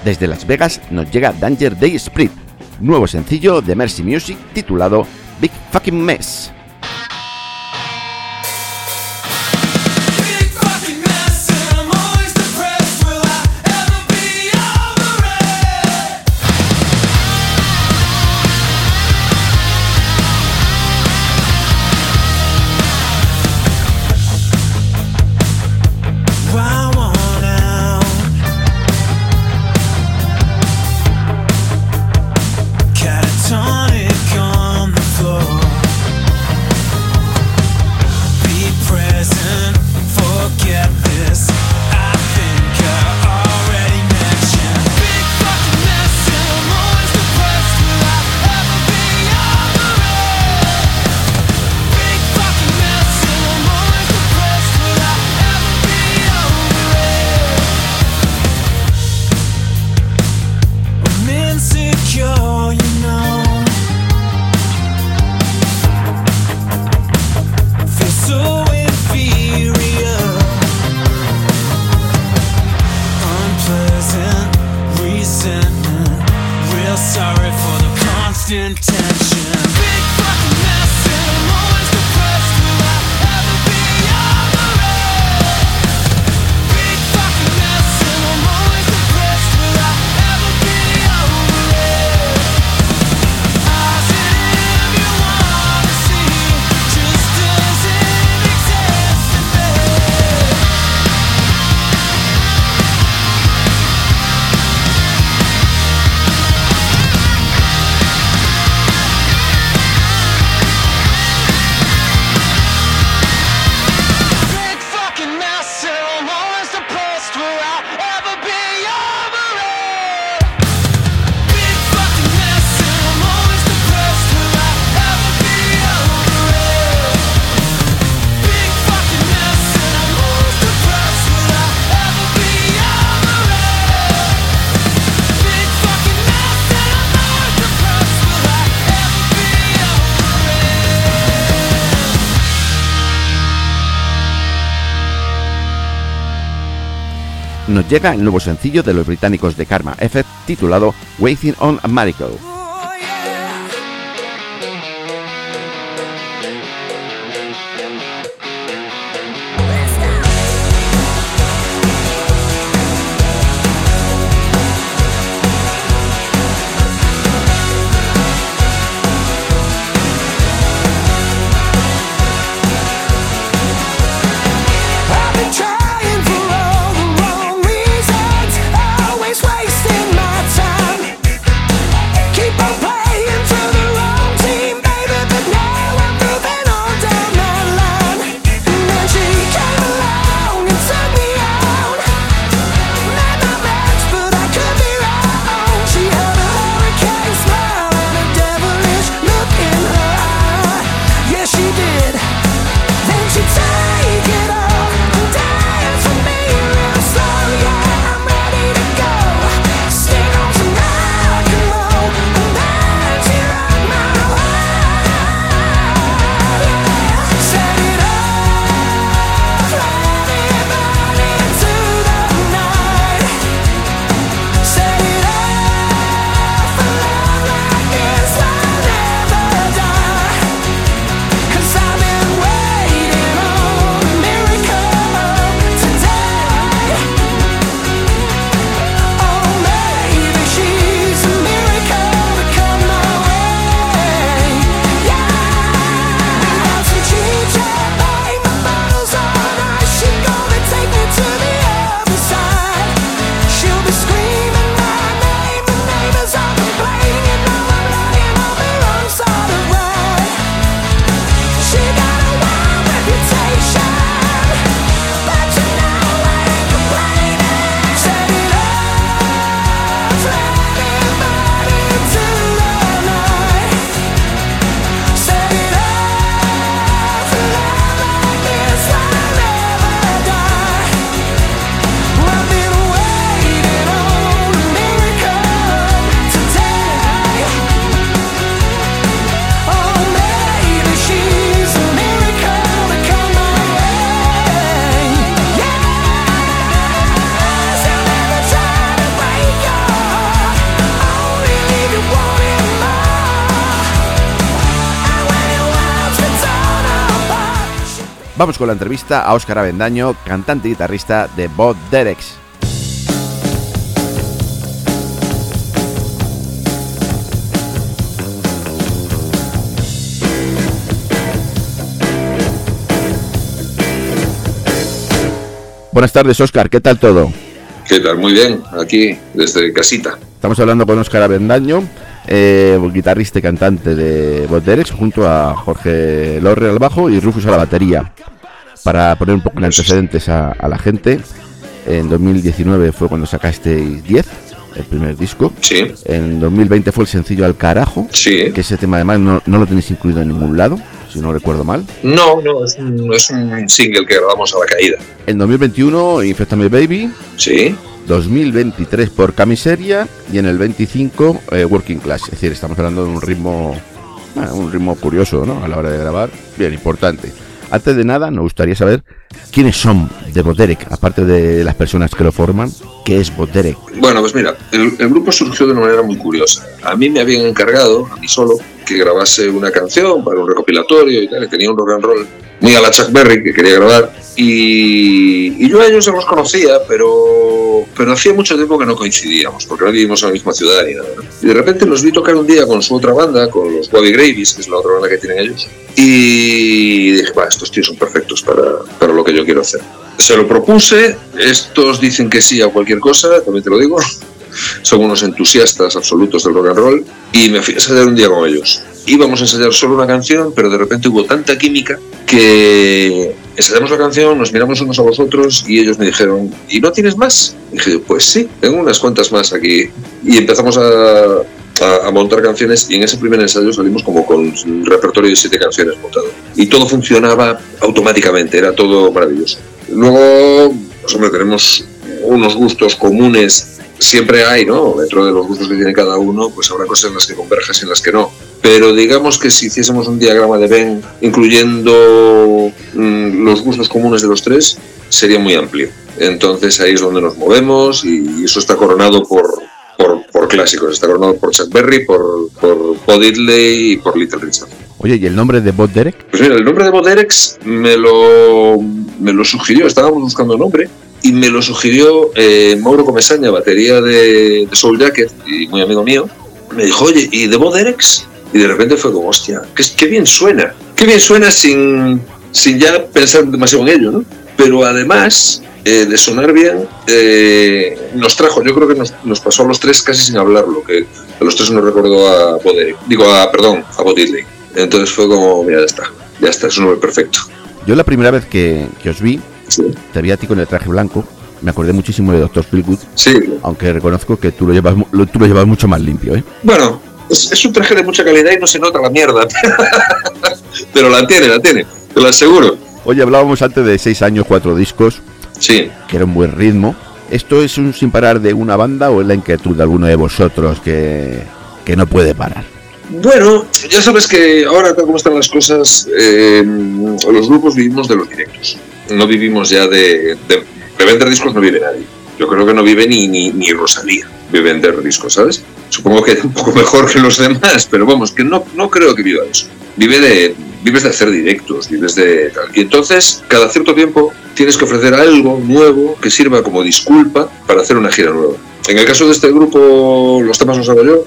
Desde Las Vegas nos llega Danger Day Split, nuevo sencillo de Mercy Music titulado Big Fucking Mess. Tonic on the floor. nos llega el nuevo sencillo de los británicos de Karma Effect titulado Waiting on a Miracle. Keep Vamos con la entrevista a Óscar Avendaño, cantante y guitarrista de Bo Dereks. Buenas tardes, Óscar, ¿qué tal todo? ¿Qué tal? Muy bien, aquí desde casita. Estamos hablando con Óscar Avendaño, eh, guitarrista y cantante de Bo Dereks, junto a Jorge Lorre al bajo y Rufus a la batería. Para poner un poco de antecedentes a, a la gente, en dos mil diecinueve fue cuando sacasteis diez, el primer disco. Sí. En dos mil veinte fue el sencillo Al Carajo, sí. Que ese tema además no, no lo tenéis incluido en ningún lado, si no recuerdo mal. No, no, es un, es un single que grabamos a la caída. En dos mil veintiuno, Infectame Baby. Sí. dos mil veintitrés, Por Camiseria. Y en el veinticinco, eh, Working Class. Es decir, estamos hablando de un ritmo, bueno, un ritmo curioso, ¿no? A la hora de grabar, bien importante. Antes de nada, nos gustaría saber quiénes son de Bo Derek, aparte de las personas que lo forman. ¿Qué es Bo Derek? Bueno, pues mira, el, el grupo surgió de una manera muy curiosa. A mí me habían encargado, a mí solo, que grabase una canción para un recopilatorio y tal, y tenía un rock and roll muy a la Chuck Berry que quería grabar, y, y yo a ellos ya los conocía, pero, pero hacía mucho tiempo que no coincidíamos, porque no vivimos en la misma ciudad ni nada, ¿no? Y de repente los vi tocar un día con su otra banda, con los Bobby Gravies, que es la otra banda que tienen ellos, y dije, va, estos tíos son perfectos para, para lo que yo quiero hacer. Se lo propuse, estos dicen que sí a cualquier cosa, también te lo digo, son unos entusiastas absolutos del rock and roll, y me fui a ensayar un día con ellos. Íbamos a ensayar solo una canción, pero de repente hubo tanta química que ensayamos la canción, nos miramos unos a los otros y ellos me dijeron, ¿y no tienes más? Y dije, pues sí, tengo unas cuantas más aquí. Y empezamos a, a, a montar canciones, y en ese primer ensayo salimos como con un repertorio de siete canciones montado. Y todo funcionaba automáticamente, era todo maravilloso. Luego, pues hombre, tenemos unos gustos comunes. Siempre hay, ¿no? Dentro de los gustos que tiene cada uno, pues habrá cosas en las que converjas y en las que no. Pero digamos que si hiciésemos un diagrama de Venn, incluyendo mmm, los gustos comunes de los tres, sería muy amplio. Entonces ahí es donde nos movemos, y eso está coronado por, por, por clásicos. Está coronado por Chuck Berry, por, por Bo Diddley y por Little Richard. Oye, ¿y el nombre de Bo Derek? Pues mira, el nombre de Bo Derek me lo, me lo sugirió, estábamos buscando nombre, y me lo sugirió eh, Mauro Comesaña, batería de, de Soul Jacket y muy amigo mío. Me dijo, oye, ¿y de Bo Derek? Y de repente fue como, hostia, qué, qué bien suena. Qué bien suena sin, sin ya pensar demasiado en ello, ¿no? Pero además eh, de sonar bien, eh, nos trajo, yo creo que nos, nos pasó a los tres casi sin hablarlo, que a los tres nos recordó a Bo Derek. Digo, a, perdón, a Bo Diddley. Entonces fue como, mira, ya está, ya está, es un nombre perfecto. Yo la primera vez que, que os vi, sí. Te vi a ti con el traje blanco, me acordé muchísimo de doctor Feelgood, sí. Aunque reconozco que tú lo llevas, lo, tú lo llevas mucho más limpio, ¿eh? Bueno, es, es un traje de mucha calidad y no se nota la mierda, pero la tiene, la tiene, te lo aseguro. Oye, hablábamos antes de seis años, cuatro discos, sí, que era un buen ritmo. ¿Esto es un sin parar de una banda o es la inquietud de alguno de vosotros que, que no puede parar? Bueno, ya sabes que ahora, tal como están las cosas, eh, los grupos vivimos de los directos. No vivimos ya de, de, de vender discos, no vive nadie. Yo creo que no vive ni, ni, ni Rosalía de vender discos, ¿sabes? Supongo que un poco mejor que los demás, pero vamos, que no, no creo que viva de eso. Vive de, vives de hacer directos, vives de tal. Y entonces, cada cierto tiempo, tienes que ofrecer algo nuevo que sirva como disculpa para hacer una gira nueva. En el caso de este grupo, los temas los hago yo,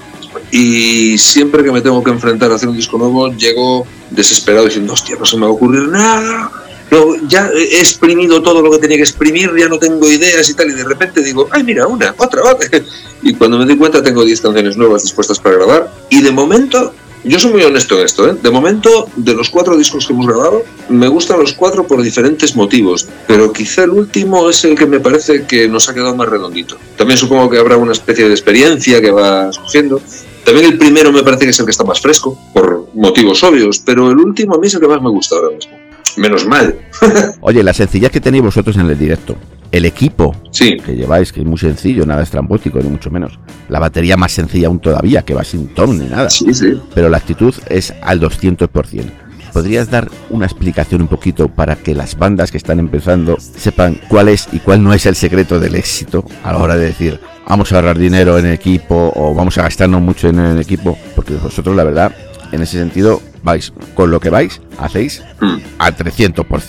y siempre que me tengo que enfrentar a hacer un disco nuevo, llego desesperado diciendo, hostia, no se me va a ocurrir nada. No, ya he exprimido todo lo que tenía que exprimir, ya no tengo ideas y tal, y de repente digo, ay, mira, una, otra, otra. Y cuando me di cuenta tengo diez canciones nuevas dispuestas para grabar, y de momento, yo soy muy honesto en esto, ¿eh? De momento, de los cuatro discos que hemos grabado, me gustan los cuatro por diferentes motivos, pero quizá el último es el que me parece que nos ha quedado más redondito. También supongo que habrá una especie de experiencia que va surgiendo. También el primero me parece que es el que está más fresco, por motivos obvios, pero el último a mí es el que más me gusta ahora mismo. Menos mal. Oye, la sencillez que tenéis vosotros en el directo, el equipo sí. que lleváis, que es muy sencillo, nada estrambótico, ni mucho menos. La batería más sencilla aún todavía, que va sin tom ni nada. Sí, sí. Pero la actitud es al doscientos por ciento. ¿Podrías dar una explicación un poquito para que las bandas que están empezando sepan cuál es y cuál no es el secreto del éxito a la hora de decir, vamos a ahorrar dinero en el equipo o vamos a gastarnos mucho en el equipo? Porque vosotros, la verdad, en ese sentido, vais con lo que vais, hacéis mm. al trescientos por ciento.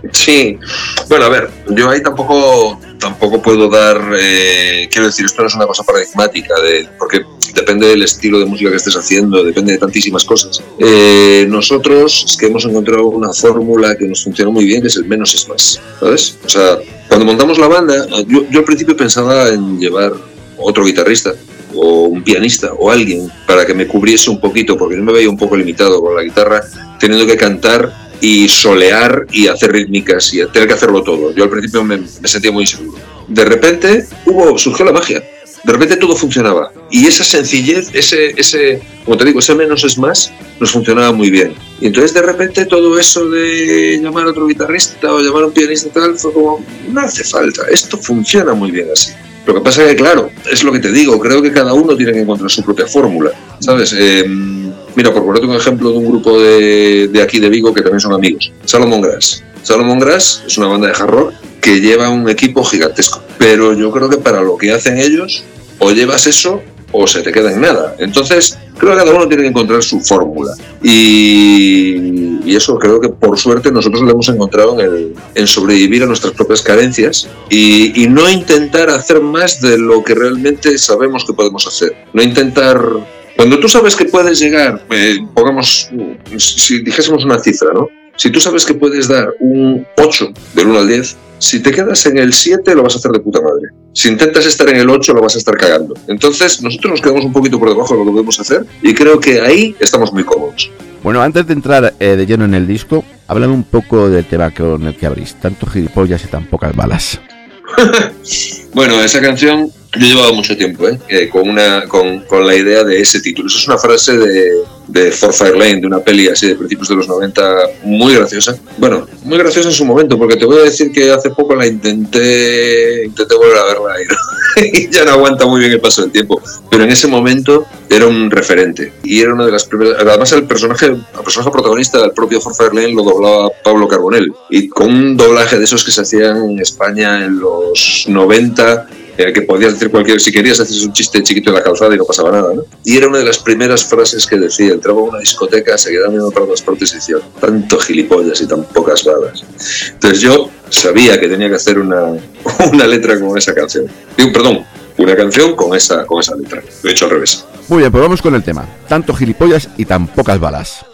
Sí, bueno, a ver, yo ahí tampoco tampoco puedo dar, eh, quiero decir, esto no es una cosa paradigmática, de, porque depende del estilo de música que estés haciendo, depende de tantísimas cosas. Eh, nosotros es que hemos encontrado una fórmula que nos funciona muy bien, que es el menos es más, ¿sabes? O sea, cuando montamos la banda, yo, yo al principio pensaba en llevar otro guitarrista o un pianista o alguien para que me cubriese un poquito, porque yo me veía un poco limitado con la guitarra, teniendo que cantar y solear y hacer rítmicas y tener que hacerlo todo. Yo al principio me, me sentía muy inseguro. De repente hubo, surgió la magia. De repente todo funcionaba. Y esa sencillez, ese, ese, como te digo, ese menos es más, nos funcionaba muy bien. Y entonces de repente todo eso de llamar a otro guitarrista o llamar a un pianista y tal, fue como, no hace falta, esto funciona muy bien así. Lo que pasa es que, claro, es lo que te digo, creo que cada uno tiene que encontrar su propia fórmula, ¿sabes? Eh, mira, por ponerte un ejemplo de un grupo de, de aquí de Vigo que también son amigos, Salomon Grass. Salomon Grass es una banda de hard rock que lleva un equipo gigantesco, pero yo creo que para lo que hacen ellos, o llevas eso o se te queda en nada. Entonces, creo que cada uno tiene que encontrar su fórmula. Y, y eso creo que por suerte nosotros lo hemos encontrado en, el, en sobrevivir a nuestras propias carencias y, y no intentar hacer más de lo que realmente sabemos que podemos hacer. No intentar... Cuando tú sabes que puedes llegar, eh, pongamos, si dijésemos una cifra, ¿no? Si tú sabes que puedes dar un ocho del uno al diez, si te quedas en el siete lo vas a hacer de puta madre. Si intentas estar en el ocho lo vas a estar cagando. Entonces nosotros nos quedamos un poquito por debajo de lo que podemos hacer y creo que ahí estamos muy cómodos. Bueno, antes de entrar eh, de lleno en el disco, háblame un poco del tema con el que abrís. Tanto gilipollas y tan pocas balas. Bueno, esa canción yo he llevado mucho tiempo ¿eh? Eh, con, una, con, con la idea de ese título. Eso es una frase de, de Four Fire Lane, de una peli así de principios de los noventa, muy graciosa. Bueno, muy graciosa en su momento, porque te voy a decir que hace poco la intenté, intenté volver a verla y, no, y ya no aguanta muy bien el paso del tiempo. Pero en ese momento era un referente y era una de las primeras. Además, el personaje, el personaje protagonista del propio Four Fire Lane lo doblaba Pablo Carbonell, y con un doblaje de esos que se hacían en España en los noventa. Eh, que podías decir cualquier, si querías haces un chiste chiquito en la calzada y no pasaba nada, ¿no? Y era una de las primeras frases que decía, entraba a una discoteca, se quedaba mirando para todas partes y decía, tanto gilipollas y tan pocas balas. Entonces yo sabía que tenía que hacer una, una letra con esa canción. Digo, perdón, una canción con esa, con esa letra. Lo he hecho al revés. Muy bien, pues vamos con el tema. Tanto gilipollas y tan pocas balas.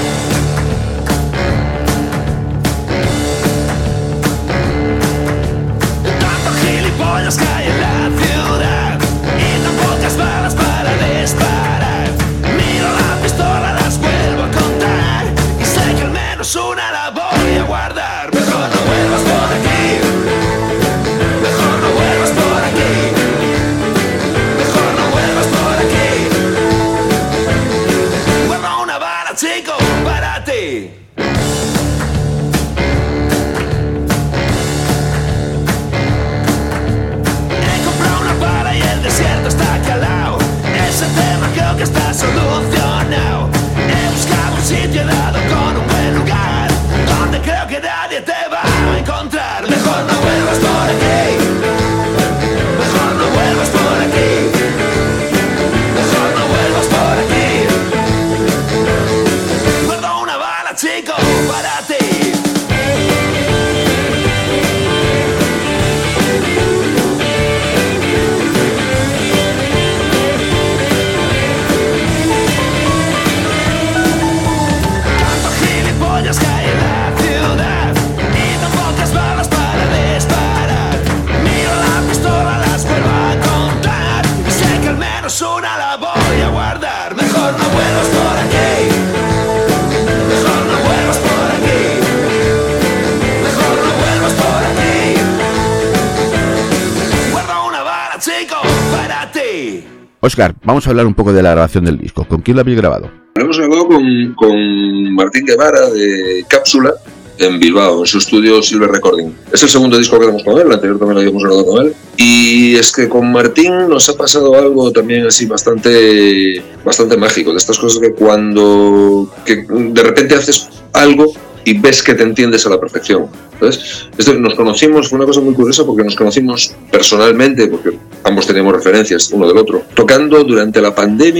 Óscar, vamos a hablar un poco de la grabación del disco. ¿Con quién lo habéis grabado? Lo hemos grabado con, con Martín Guevara de Cápsula en Bilbao, en su estudio Silver Recording. Es el segundo disco que hacemos con él, el anterior también lo habíamos grabado con él. Y es que con Martín nos ha pasado algo también así bastante, bastante mágico, de estas cosas que cuando que de repente haces algo y ves que te entiendes a la perfección. Entonces, esto, nos conocimos, fue una cosa muy curiosa porque nos conocimos personalmente, porque ambos teníamos referencias uno del otro, tocando durante la pandemia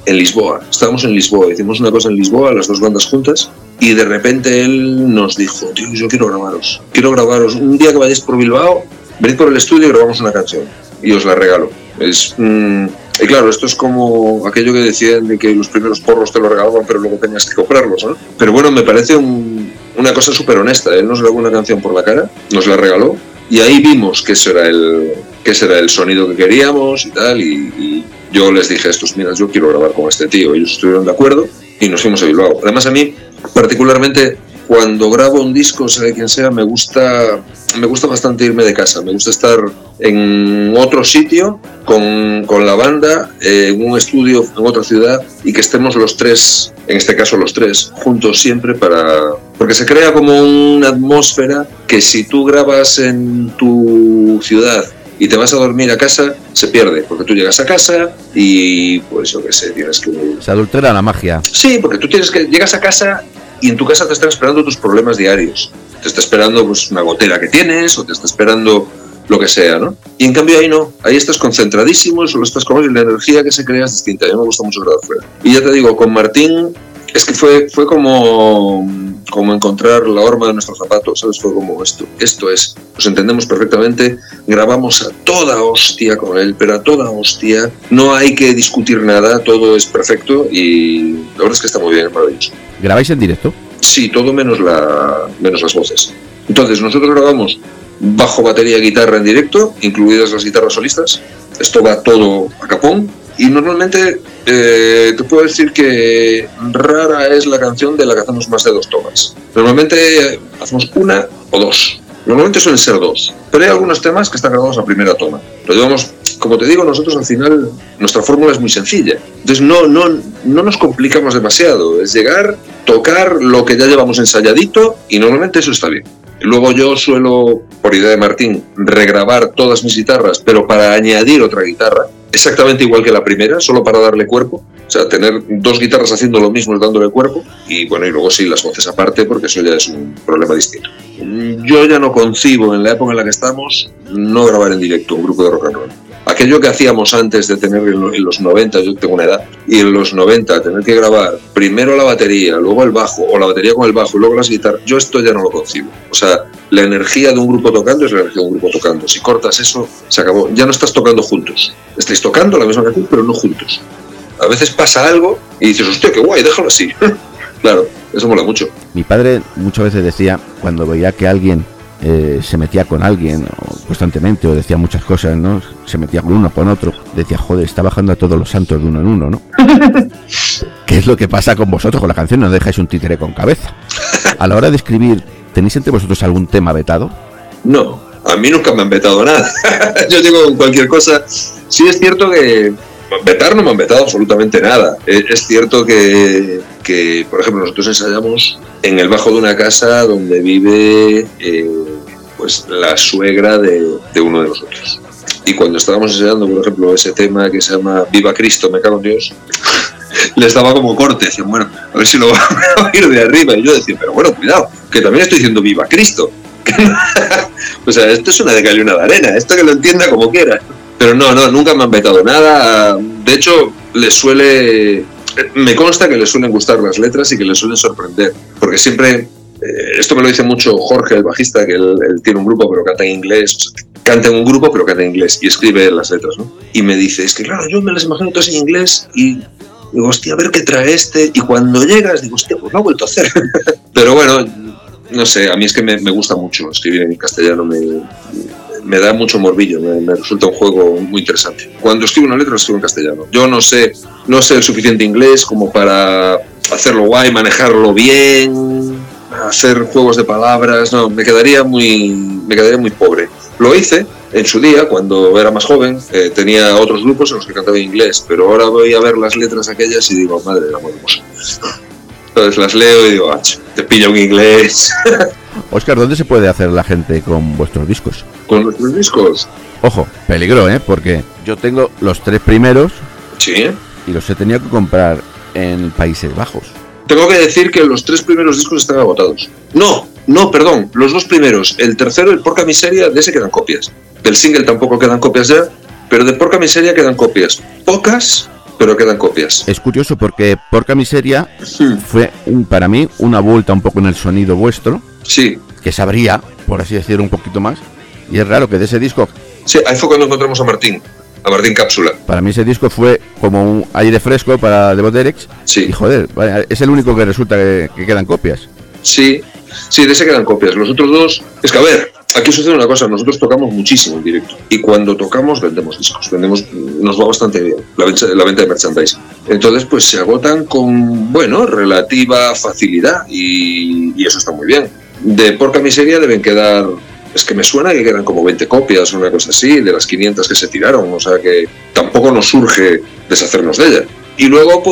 en Lisboa. Estábamos en Lisboa, hicimos una cosa en Lisboa, las dos bandas juntas, y de repente él nos dijo, tío, yo quiero grabaros, quiero grabaros. Un día que vayáis por Bilbao, venid por el estudio y grabamos una canción. Y os la regalo. Es, mm, y claro, esto es como aquello que decían de que los primeros porros te lo regalaban, pero luego tenías que comprarlos, ¿no? Pero bueno, me parece un, una cosa súper honesta. Él nos grabó una canción por la cara, nos la regaló, y ahí vimos que ese era el, que ese era el sonido que queríamos y tal, y, y yo les dije a estos, mira, yo quiero grabar con este tío. Ellos estuvieron de acuerdo y nos fuimos a Bilbao. Además, a mí, particularmente, cuando grabo un disco, sea de quien sea, me gusta, me gusta bastante irme de casa. Me gusta estar en otro sitio con, con la banda, eh, en un estudio en otra ciudad, y que estemos los tres, en este caso los tres, juntos siempre para... Porque se crea como una atmósfera que si tú grabas en tu ciudad y te vas a dormir a casa, se pierde, porque tú llegas a casa y pues yo qué sé, tienes que... Se adultera la magia. Sí, porque tú tienes que... Llegas a casa y en tu casa te están esperando tus problemas diarios. Te está esperando pues una gotera que tienes, o te está esperando lo que sea, ¿no? Y en cambio ahí no, ahí estás concentradísimo, solo estás con él y la energía que se crea es distinta. A mí me gusta mucho grabar fuera. Y ya te digo, con Martín es que fue, fue como, como encontrar la horma de nuestros zapatos, ¿sabes? Fue como esto, esto es, nos entendemos perfectamente, grabamos a toda hostia con él, pero a toda hostia, no hay que discutir nada, todo es perfecto y la verdad es que está muy bien, es maravilloso. ¿Grabáis en directo? Sí, todo menos, la, menos las voces. Entonces nosotros grabamos bajo, batería, guitarra en directo, incluidas las guitarras solistas, esto va todo a capón. Y normalmente eh, te puedo decir que rara es la canción de la que hacemos más de dos tomas. Normalmente hacemos una o dos. Normalmente suelen ser dos. Pero hay algunos temas que están grabados a primera toma. Lo llevamos, como te digo, nosotros al final, nuestra fórmula es muy sencilla. Entonces no, no, no nos complicamos demasiado. Es llegar, tocar lo que ya llevamos ensayadito y normalmente eso está bien. Luego yo suelo, por idea de Martín, regrabar todas mis guitarras, pero para añadir otra guitarra, exactamente igual que la primera, solo para darle cuerpo. O sea, tener dos guitarras haciendo lo mismo es dándole cuerpo. Y bueno, y luego sí, las voces aparte, porque eso ya es un problema distinto. Yo ya no concibo, en la época en la que estamos, no grabar en directo un grupo de rock and roll. Aquello que hacíamos antes de tener en los noventa, yo tengo una edad, y en los noventa tener que grabar primero la batería, luego el bajo, o la batería con el bajo y luego las guitarras, yo esto ya no lo concibo. O sea, la energía de un grupo tocando es la energía de un grupo tocando. Si cortas eso, se acabó. Ya no estás tocando juntos. Estáis tocando la misma canción, pero no juntos. A veces pasa algo y dices, hostia, qué guay, déjalo así. Claro, eso mola mucho. Mi padre muchas veces decía, cuando veía que alguien eh, se metía con alguien o constantemente, o decía muchas cosas, ¿no? Se metía con uno, con otro, decía, joder, está bajando a todos los santos de uno en uno, ¿no? ¿Qué es lo que pasa con vosotros con la canción? No dejáis un títere con cabeza. A la hora de escribir, ¿tenéis entre vosotros algún tema vetado? No, a mí nunca me han vetado nada. Yo digo con cualquier cosa. Sí es cierto que vetar no me han vetado absolutamente nada. Es cierto que, que, por ejemplo, nosotros ensayamos en el bajo de una casa donde vive eh, pues la suegra de, de uno de nosotros. Y cuando estábamos ensayando, por ejemplo, ese tema que se llama Viva Cristo, me cago en Dios, les daba como corte. Decían, bueno, a ver si lo van a oír de arriba. Y yo decía, pero bueno, cuidado, que también estoy diciendo Viva Cristo. O sea, esto es una de cal y una de arena, esto que lo entienda como quiera. Pero no, no, nunca me han vetado nada. De hecho, les suele... Me consta que les suelen gustar las letras y que les suelen sorprender. Porque siempre... Eh, esto me lo dice mucho Jorge, el bajista, que él, él tiene un grupo pero canta en inglés. O sea, canta en un grupo pero canta en inglés y escribe las letras, ¿no? Y me dice, es que claro, yo me las imagino todas en inglés y digo, hostia, a ver qué trae este. Y cuando llegas, digo, hostia, pues lo ha vuelto a hacer. Pero bueno, no sé, a mí es que me, me gusta mucho escribir en castellano. Me... me da mucho morbillo, me, me resulta un juego muy interesante. Cuando escribo una letra, lo escribo en castellano. Yo no sé, no sé el suficiente inglés como para hacerlo guay, manejarlo bien, hacer juegos de palabras. No, me quedaría muy, me quedaría muy pobre. Lo hice en su día, cuando era más joven, eh, tenía otros grupos en los que cantaba en inglés, pero ahora voy a ver las letras aquellas y digo, madre de amor hermoso. Entonces las leo y digo, ah, te pilla un inglés. Óscar, ¿dónde se puede hacer la gente con vuestros discos? ¿Con nuestros discos? Ojo, peligro, ¿eh? Porque yo tengo los tres primeros. Sí. Y los he tenido que comprar en Países Bajos. Tengo que decir que los tres primeros discos están agotados. No, no, perdón, los dos primeros. El tercero, el Porca Miseria, de ese quedan copias. Del single tampoco quedan copias ya, pero de Porca Miseria quedan copias. Pocas, pero quedan copias. Es curioso porque Porca Miseria Hmm. fue un, para mí una vuelta un poco en el sonido vuestro, Sí, que sabría, por así decirlo, un poquito más. Y es raro que de ese disco, sí, ahí fue cuando encontramos a Martín, a Martín Cápsula. para mí ese disco fue como un aire fresco para The Boderex. Sí. Y joder, vaya, es el único que resulta que, que quedan copias. Sí, sí, de ese quedan copias. Los otros dos, es que a ver, aquí sucede una cosa, nosotros tocamos muchísimo en directo y cuando tocamos vendemos discos, vendemos, nos va bastante bien la venta, la venta de merchandising. Entonces pues se agotan con, bueno, relativa facilidad y, y eso está muy bien. De Porca Miseria deben quedar, es que me suena que quedan como veinte copias o una cosa así, de las quinientas que se tiraron, o sea que tampoco nos surge deshacernos de ella. Y luego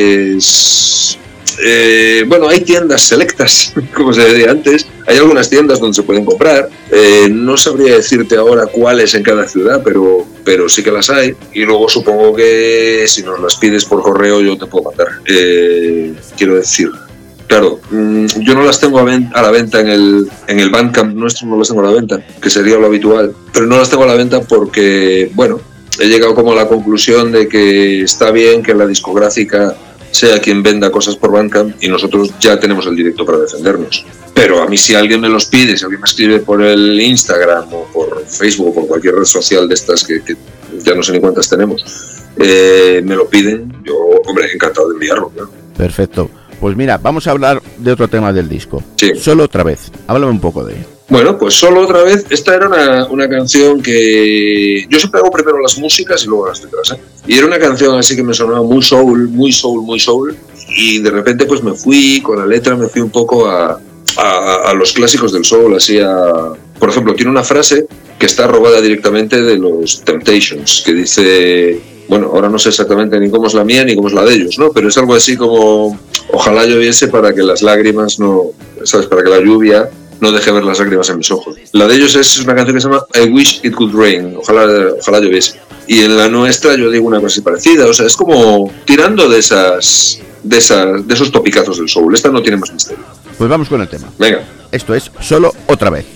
pues... Eh, bueno, hay tiendas selectas, como se decía antes, hay algunas tiendas donde se pueden comprar, eh, no sabría decirte ahora cuáles en cada ciudad, pero, pero sí que las hay, y luego supongo que si nos las pides por correo yo te puedo mandar, eh, quiero decir, claro, mmm, yo no las tengo a, ven- a la venta en el, en el Bandcamp nuestro, no las tengo a la venta, que sería lo habitual, pero no las tengo a la venta porque, bueno, he llegado como a la conclusión de que está bien que la discográfica sea quien venda cosas por Bandcamp y nosotros ya tenemos el directo para defendernos. Pero a mí si alguien me los pide, si alguien me escribe por el Instagram o por Facebook o por cualquier red social de estas que, que ya no sé ni cuántas tenemos, eh, me lo piden, yo, hombre, encantado de enviarlo, ¿no? Perfecto. Pues mira, vamos a hablar de otro tema del disco. Sí. Solo otra vez. Háblame un poco de él. Bueno, pues solo otra vez, esta era una, una canción que yo siempre hago primero las músicas y luego las letras, ¿eh? Y era una canción así que me sonaba muy soul, muy soul, muy soul, y de repente pues me fui con la letra, me fui un poco a, a, a los clásicos del soul, así a... Por ejemplo, tiene una frase que está robada directamente de los Temptations, que dice... Bueno, ahora no sé exactamente ni cómo es la mía ni cómo es la de ellos, ¿no? Pero es algo así como... Ojalá lloviese para que las lágrimas no... ¿Sabes? Para que la lluvia no deje ver las lágrimas en mis ojos. La de ellos es una canción que se llama I Wish It Could Rain. Ojalá, ojalá lloviese. Y en la nuestra yo digo una cosa así parecida. O sea, es como tirando de esas... De, esas, de esos topicazos del soul. Esta no tiene más misterio. Pues vamos con el tema. Venga. Esto es Solo otra vez.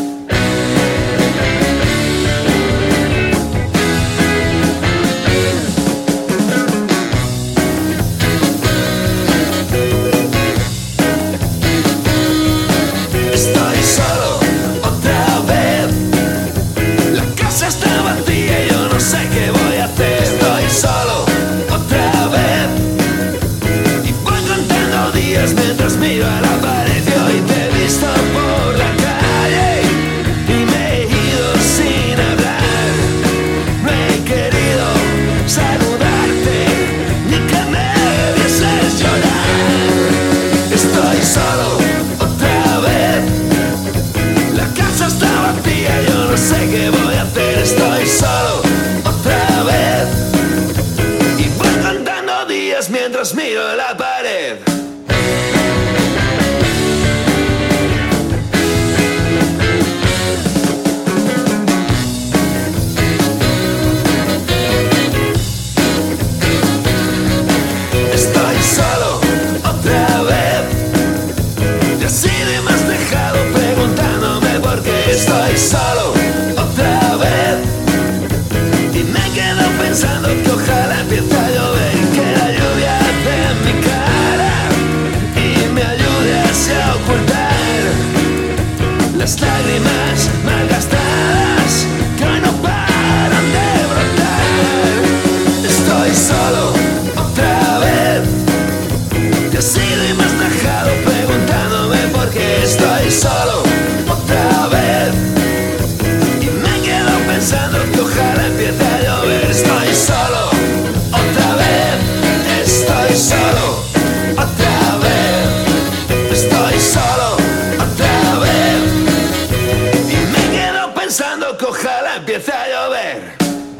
Miro la pared. Estoy solo otra vez. Y así me has dejado preguntándome por qué estoy solo otra vez. Y me quedo pensando que ojalá empiece a llover y que la lluvia en mi cara y me ayude a ocultar las lágrimas malgastadas que hoy no paran de brotar. Estoy solo otra vez, te has ido y me has dejado preguntándome por qué estoy solo otra vez. Y me quedo pensando que ojalá empiece a llover. Estoy solo otra vez. Estoy solo otra vez, estoy solo otra vez. Y me quedo pensando que ojalá empiece a llover.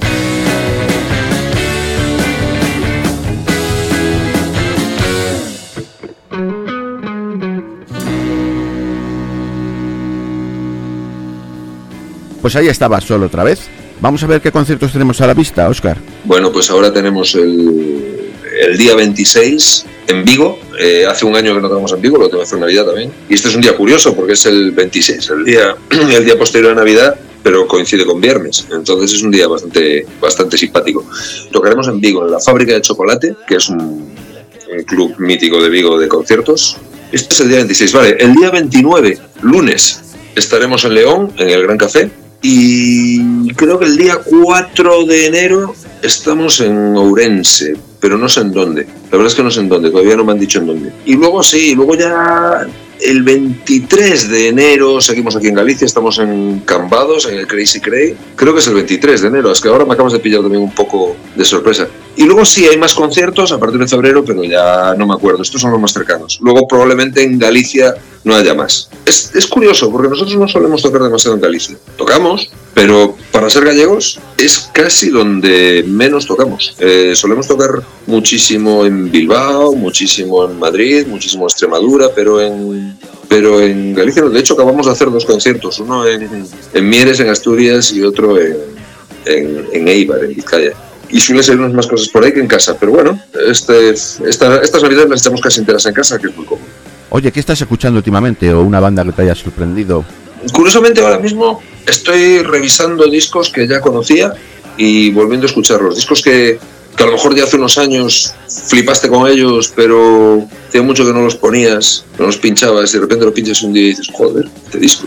Pues ahí estaba Solo otra vez. Vamos a ver qué conciertos tenemos a la vista, Óscar. Bueno, pues ahora tenemos el, el día veintiséis en Vigo. Eh, hace un año que no tocamos en Vigo, lo tengo que hacer en Navidad también. Y este es un día curioso porque es el veintiséis, el día, el día posterior a Navidad. pero coincide con viernes, entonces es un día bastante, bastante simpático. Tocaremos en Vigo, en la Fábrica de Chocolate, que es un, un club mítico de Vigo de conciertos. Este es el día veintiséis, vale. El día veintinueve, lunes, estaremos en León, en el Gran Café, y creo que el día cuatro de enero estamos en Ourense, pero no sé en dónde. La verdad es que no sé en dónde, todavía no me han dicho en dónde. Y luego sí, luego ya el veintitrés de enero seguimos aquí en Galicia, estamos en Cambados, en el Crazy Cray. Creo que es el veintitrés de enero, es que ahora me acabas de pillar también un poco de sorpresa. Y luego sí, hay más conciertos a partir de febrero, pero ya no me acuerdo, estos son los más cercanos. Luego probablemente en Galicia no haya más. Es, es curioso, porque nosotros no solemos tocar demasiado en Galicia. Tocamos, pero para ser gallegos es casi donde menos tocamos. Eh, solemos tocar muchísimo en Bilbao, muchísimo en Madrid, muchísimo en Extremadura, pero en, pero en Galicia, de hecho, acabamos de hacer dos conciertos, uno en, en Mieres, en Asturias, y otro en, en, en Eibar, en Vizcaya. Y suele ser unas más cosas por ahí que en casa, pero bueno, este, esta, estas navidades las echamos casi enteras en casa, que es muy cómodo. Oye, ¿qué estás escuchando últimamente o una banda que te haya sorprendido? Curiosamente ahora mismo estoy revisando discos que ya conocía y volviendo a escucharlos. Discos que, que a lo mejor ya hace unos años flipaste con ellos, pero hacía mucho que no los ponías, no los pinchabas y de repente lo pinchas un día y dices, joder, este disco.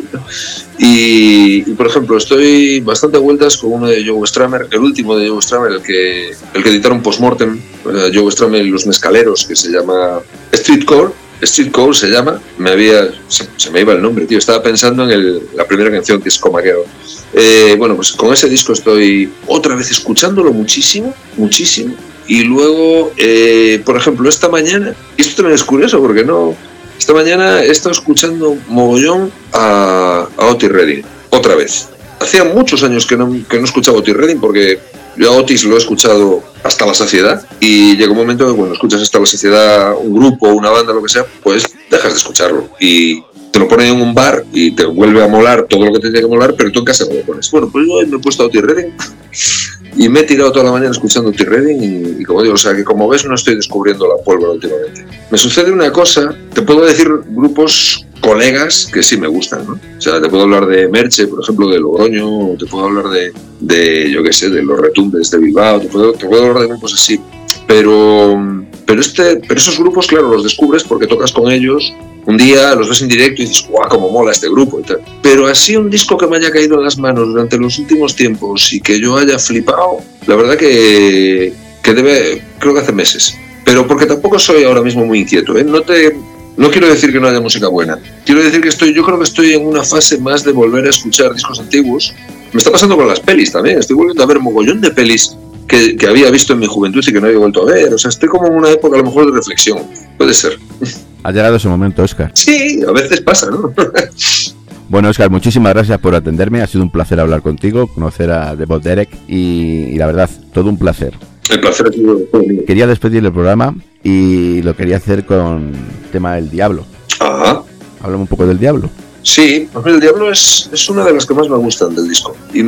Y, y por ejemplo, estoy bastante a vueltas con uno de Joe Strummer, el último de Joe Strummer, el que, el que editaron Postmortem, uh, Joe Strummer y los Mezcaleros, que se llama Streetcore. Streetcore se llama, me había, se, se me iba el nombre, tío, estaba pensando en el, la primera canción, que es Coma Girl. Eh, bueno, pues con ese disco estoy otra vez escuchándolo muchísimo, muchísimo. Y luego, eh, por ejemplo, esta mañana, y esto también es curioso porque no, esta mañana he estado escuchando mogollón a, a Otis Redding, otra vez. Hacía muchos años que no, que no escuchaba a Otis Redding porque yo a Otis lo he escuchado hasta la saciedad y llega un momento que cuando escuchas hasta la saciedad un grupo, una banda, lo que sea, pues dejas de escucharlo y te lo ponen en un bar y te vuelve a molar todo lo que te tiene que molar, pero tú en casa no lo pones. Bueno, pues yo me he puesto a Otis Redding y me he tirado toda la mañana escuchando Otis Redding y, y como digo, o sea que como ves no estoy descubriendo la pólvora últimamente. Me sucede una cosa, te puedo decir grupos colegas que sí me gustan, ¿no? O sea, te puedo hablar de Merche, por ejemplo, de Logroño, o te puedo hablar de, de yo qué sé, de los Retumbes de Bilbao, te puedo, te puedo hablar de grupos así. Pero, pero, este, pero esos grupos, claro, los descubres porque tocas con ellos un día, los ves en directo y dices, ¡guau, cómo mola este grupo! Y tal. Pero así un disco que me haya caído en las manos durante los últimos tiempos y que yo haya flipado, la verdad que, que debe, creo que hace meses. Pero porque tampoco soy ahora mismo muy inquieto, ¿eh? No te... No quiero decir que no haya música buena. Quiero decir que estoy, yo creo que estoy en una fase más de volver a escuchar discos antiguos. Me está pasando con las pelis también. Estoy volviendo a ver mogollón de pelis que, que había visto en mi juventud y que no había vuelto a ver. O sea, estoy como en una época a lo mejor de reflexión. Puede ser. Ha llegado ese momento, Óscar. Sí, a veces pasa, ¿no? Bueno, Óscar, muchísimas gracias por atenderme. Ha sido un placer hablar contigo, conocer a The Bob Derek y, y la verdad, todo un placer. El placer ha sido mío. Quería despedir el programa y lo quería hacer con el tema del Diablo. Ajá. Háblame un poco del Diablo. Sí, el Diablo es, es una de las que más me gustan del disco. Y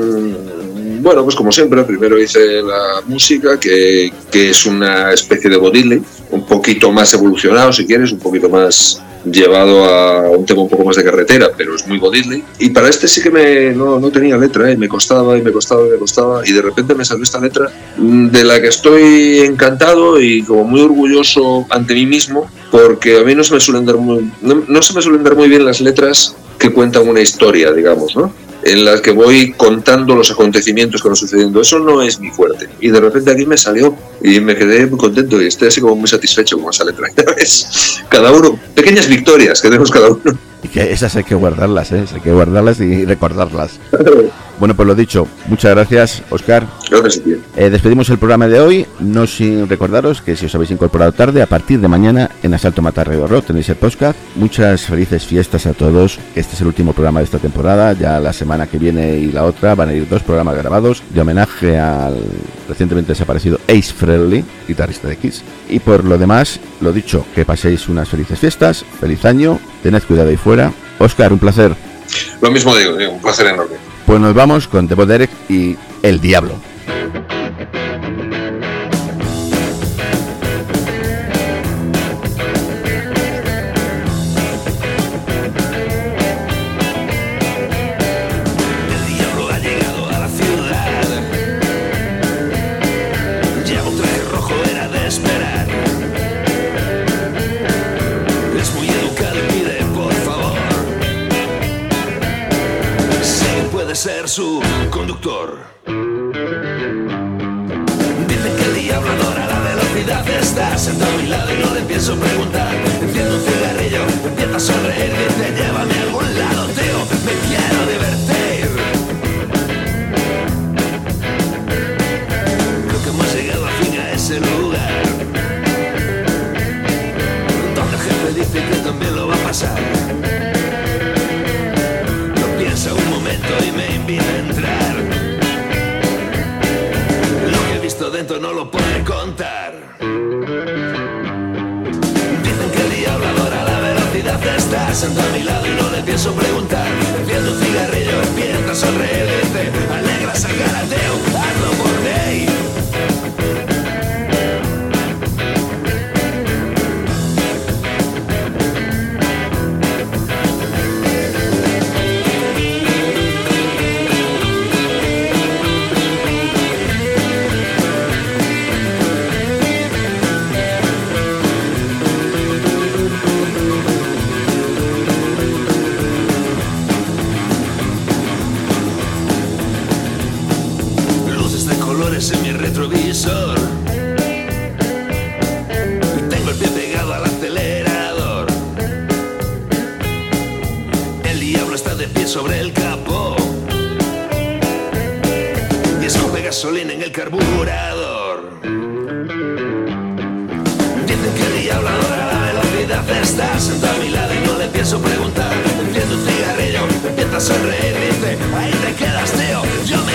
mmm, bueno, pues como siempre, primero hice la música, que, que es una especie de Bo Diddley, un poquito más evolucionado, si quieres, un poquito más llevado a un tema un poco más de carretera, pero es muy Bo Diddley. Y para este sí que me, no, no tenía letra, ¿eh? Me costaba y me costaba y me costaba, y de repente me salió esta letra de la que estoy encantado y como muy orgulloso ante mí mismo, porque a mí no se me suelen dar muy, no, no se me suelen dar muy bien las letras que cuentan una historia, digamos, ¿no? En las que voy contando los acontecimientos que van sucediendo. Eso no es mi fuerte. Y de repente aquí me salió y me quedé muy contento y estoy así como muy satisfecho con esa letra. ¿Ves? Cada uno, pequeñas victorias que tenemos cada uno. Y que esas hay que guardarlas, ¿eh? Hay que guardarlas y recordarlas. Bueno, pues lo dicho, muchas gracias, Óscar. Gracias, tío. Eh, despedimos el programa de hoy, no sin recordaros que si os habéis incorporado tarde, a partir de mañana en Asalto Mata Radio Rock tenéis el podcast. Muchas felices fiestas a todos. Este es el último programa de esta temporada. Ya la semana que viene y la otra van a ir dos programas grabados de homenaje al recientemente desaparecido Ace Frehley, guitarrista de Kiss. Y por lo demás, lo dicho, que paséis unas felices fiestas, feliz año, tened cuidado ahí fuera. Óscar, un placer. Lo mismo digo, digo, un placer enorme. Pues nos vamos con The Bob Derek y El Diablo. El su conductor. Dicen que el diablo adora la velocidad. Está sentado a mi lado y no le pienso preguntar. Enciendo un cigarrillo, empieza a sonreír. Dice, llévame a algún lado, tío, me quiero divertir. Creo que hemos llegado al fin a ese lugar donde el jefe dice que también lo va a pasar. Lo piensa un momento y me invita a entrar. Lo que he visto dentro no lo podré contar. Dicen que el diablo adora la velocidad. Está sentado a mi lado y no le pienso preguntar. Enciendo un cigarrillo, empieza a sonreír. Dice, alegra esa cara, Teo, hazlo por mí. En mi retrovisor tengo el pie pegado al acelerador. El diablo está de pie sobre el capó y escupe gasolina en el carburador. Dicen que el diablo adora la velocidad. Está sentado a mi lado y no le pienso preguntar. Enciendo un cigarrillo, empieza a sonreír. Dice, ahí te quedas, tío, yo me